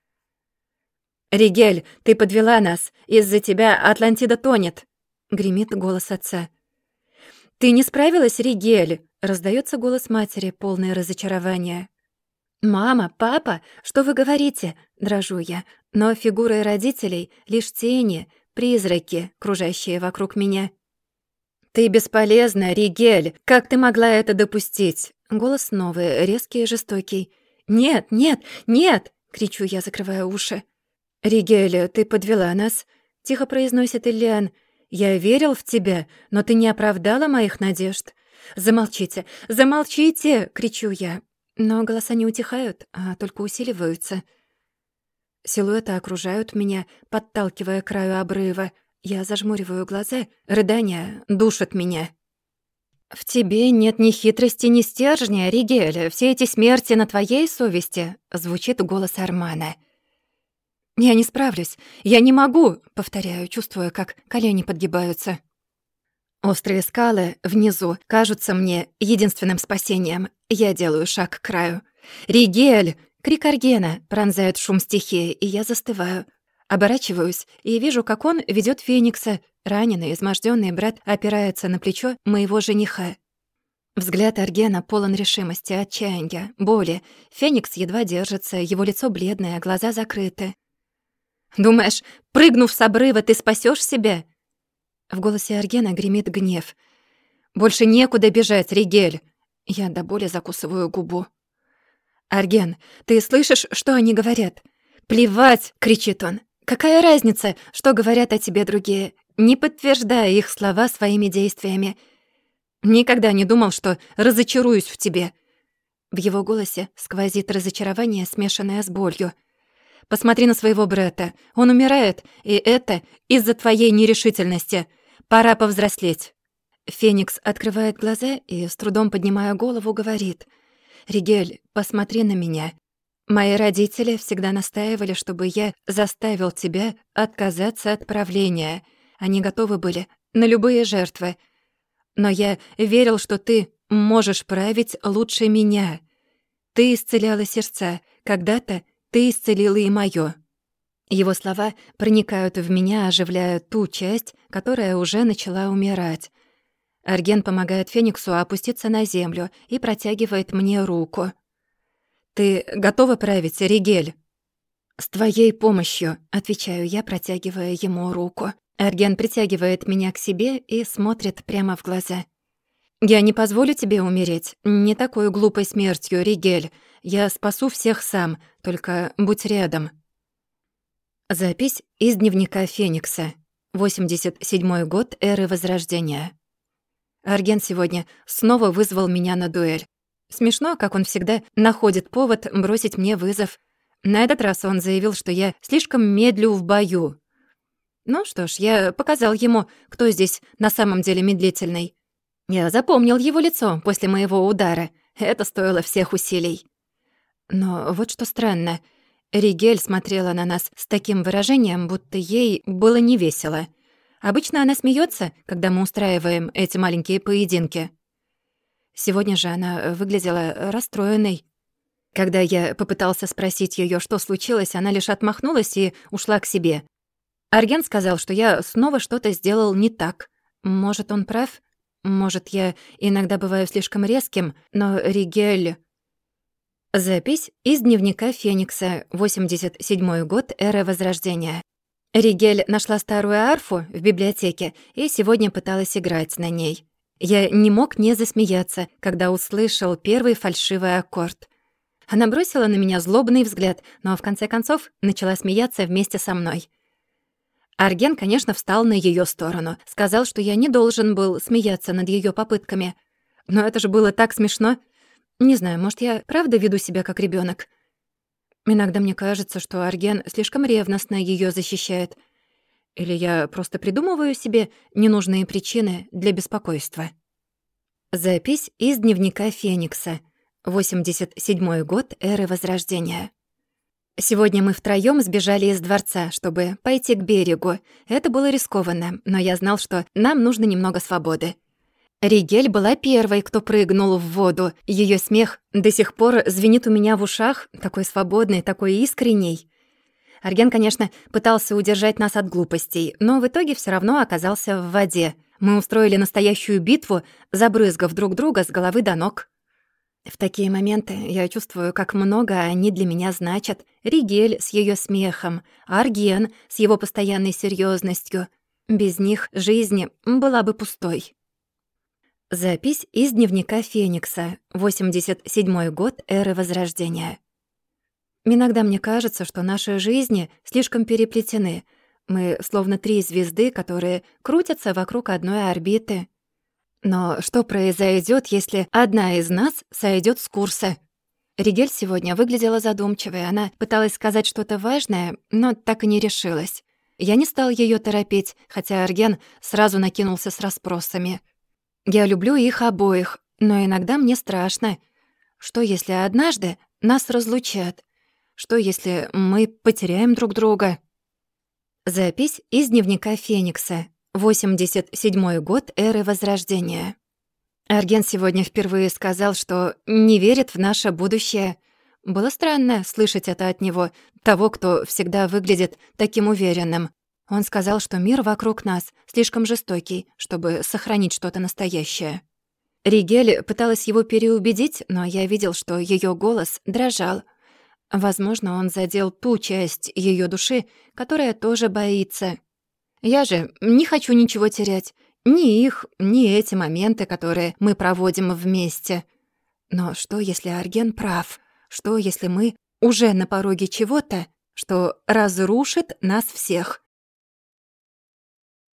A: «Ригель, ты подвела нас! Из-за тебя Атлантида тонет!» — гремит голос отца. «Ты не справилась, Ригель?» — раздаётся голос матери, полное разочарования. «Мама, папа, что вы говорите?» — дрожу я. Но фигуры родителей — лишь тени, призраки, кружащие вокруг меня. «Ты бесполезна, Ригель! Как ты могла это допустить?» Голос новый, резкий и жестокий. «Нет, нет, нет!» — кричу я, закрывая уши. «Ригель, ты подвела нас», — тихо произносит Ильян. «Я верил в тебя, но ты не оправдала моих надежд». «Замолчите! Замолчите!» — кричу я. Но голоса не утихают, а только усиливаются. Силуэты окружают меня, подталкивая к краю обрыва. Я зажмуриваю глаза, рыдания душат меня. «В тебе нет ни хитрости, ни стержня, Ригель. Все эти смерти на твоей совести», — звучит голос Армана. «Я не справлюсь. Я не могу», — повторяю, чувствуя, как колени подгибаются. Острые скалы внизу кажутся мне единственным спасением. Я делаю шаг к краю. «Ригель!» — крик Аргена пронзает шум стихии, и я застываю. Оборачиваюсь и вижу, как он ведёт Феникса. Раненый, измождённый брат опирается на плечо моего жениха. Взгляд Аргена полон решимости, отчаяния, боли. Феникс едва держится, его лицо бледное, глаза закрыты. «Думаешь, прыгнув с обрыва, ты спасёшь себя?» В голосе Аргена гремит гнев. «Больше некуда бежать, Ригель!» Я до боли закусываю губу. «Арген, ты слышишь, что они говорят?» «Плевать!» — кричит он. «Какая разница, что говорят о тебе другие? Не подтверждай их слова своими действиями. Никогда не думал, что разочаруюсь в тебе». В его голосе сквозит разочарование, смешанное с болью. «Посмотри на своего брата. Он умирает, и это из-за твоей нерешительности. Пора повзрослеть». Феникс открывает глаза и, с трудом поднимая голову, говорит: «Ригель, посмотри на меня. Мои родители всегда настаивали, чтобы я заставил тебя отказаться от правления. Они готовы были на любые жертвы. Но я верил, что ты можешь править лучше меня. Ты исцеляла сердца. Когда-то ты исцелила и моё». Его слова проникают в меня, оживляя ту часть, которая уже начала умирать. Арген помогает Фениксу опуститься на землю и протягивает мне руку. «Ты готова править, Ригель?» «С твоей помощью», — отвечаю я, протягивая ему руку. Арген притягивает меня к себе и смотрит прямо в глаза. «Я не позволю тебе умереть. Не такой глупой смертью, Ригель. Я спасу всех сам, только будь рядом». Запись из дневника Феникса. 87-й год эры Возрождения. Арген сегодня снова вызвал меня на дуэль. Смешно, как он всегда находит повод бросить мне вызов. На этот раз он заявил, что я слишком медлю в бою. Ну что ж, я показал ему, кто здесь на самом деле медлительный. Я запомнил его лицо после моего удара. Это стоило всех усилий. Но вот что странно. Ригель смотрела на нас с таким выражением, будто ей было невесело. Обычно она смеется, когда мы устраиваем эти маленькие поединки. Сегодня же она выглядела расстроенной. Когда я попытался спросить ее, что случилось, она лишь отмахнулась и ушла к себе. Арген сказал, что я снова что-то сделал не так. Может, он прав? Может, я иногда бываю слишком резким, но Ригель... Запись из дневника Феникса, 87-й год эры Возрождения. Ригель нашла старую арфу в библиотеке и сегодня пыталась играть на ней. Я не мог не засмеяться, когда услышал первый фальшивый аккорд. Она бросила на меня злобный взгляд, но в конце концов начала смеяться вместе со мной. Арген, конечно, встал на её сторону, сказал, что я не должен был смеяться над её попытками. Но это же было так смешно. Не знаю, может, я правда веду себя как ребёнок? Иногда мне кажется, что Арген слишком ревностно её защищает. Или я просто придумываю себе ненужные причины для беспокойства. Запись из дневника Феникса. 87-й год эры Возрождения. Сегодня мы втроём сбежали из дворца, чтобы пойти к берегу. Это было рискованно, но я знал, что нам нужно немного свободы. Ригель была первой, кто прыгнул в воду. Её смех до сих пор звенит у меня в ушах, такой свободный, такой искренний. Арген, конечно, пытался удержать нас от глупостей, но в итоге всё равно оказался в воде. Мы устроили настоящую битву, забрызгав друг друга с головы до ног. В такие моменты я чувствую, как много они для меня значат. Ригель с её смехом, Арген с его постоянной серьёзностью. Без них жизнь была бы пустой. Запись из дневника Феникса, 87-й год эры Возрождения. Иногда мне кажется, что наши жизни слишком переплетены. Мы словно 3 звезды, которые крутятся вокруг одной орбиты. Но что произойдёт, если одна из нас сойдёт с курса? Ригель сегодня выглядела задумчивой. Она пыталась сказать что-то важное, но так и не решилась. Я не стал её торопить, хотя Арген сразу накинулся с расспросами. Я люблю их обоих, но иногда мне страшно. Что, если однажды нас разлучат? Что, если мы потеряем друг друга? Запись из дневника Феникса. 87-й год эры Возрождения. Арген сегодня впервые сказал, что не верит в наше будущее. Было странно слышать это от него, того, кто всегда выглядит таким уверенным. Он сказал, что мир вокруг нас слишком жестокий, чтобы сохранить что-то настоящее. Ригель пыталась его переубедить, но я видел, что её голос дрожал. Возможно, он задел ту часть её души, которая тоже боится. Я же не хочу ничего терять. Ни их, ни эти моменты, которые мы проводим вместе. Но что, если Арген прав? Что, если мы уже на пороге чего-то, что разрушит нас всех?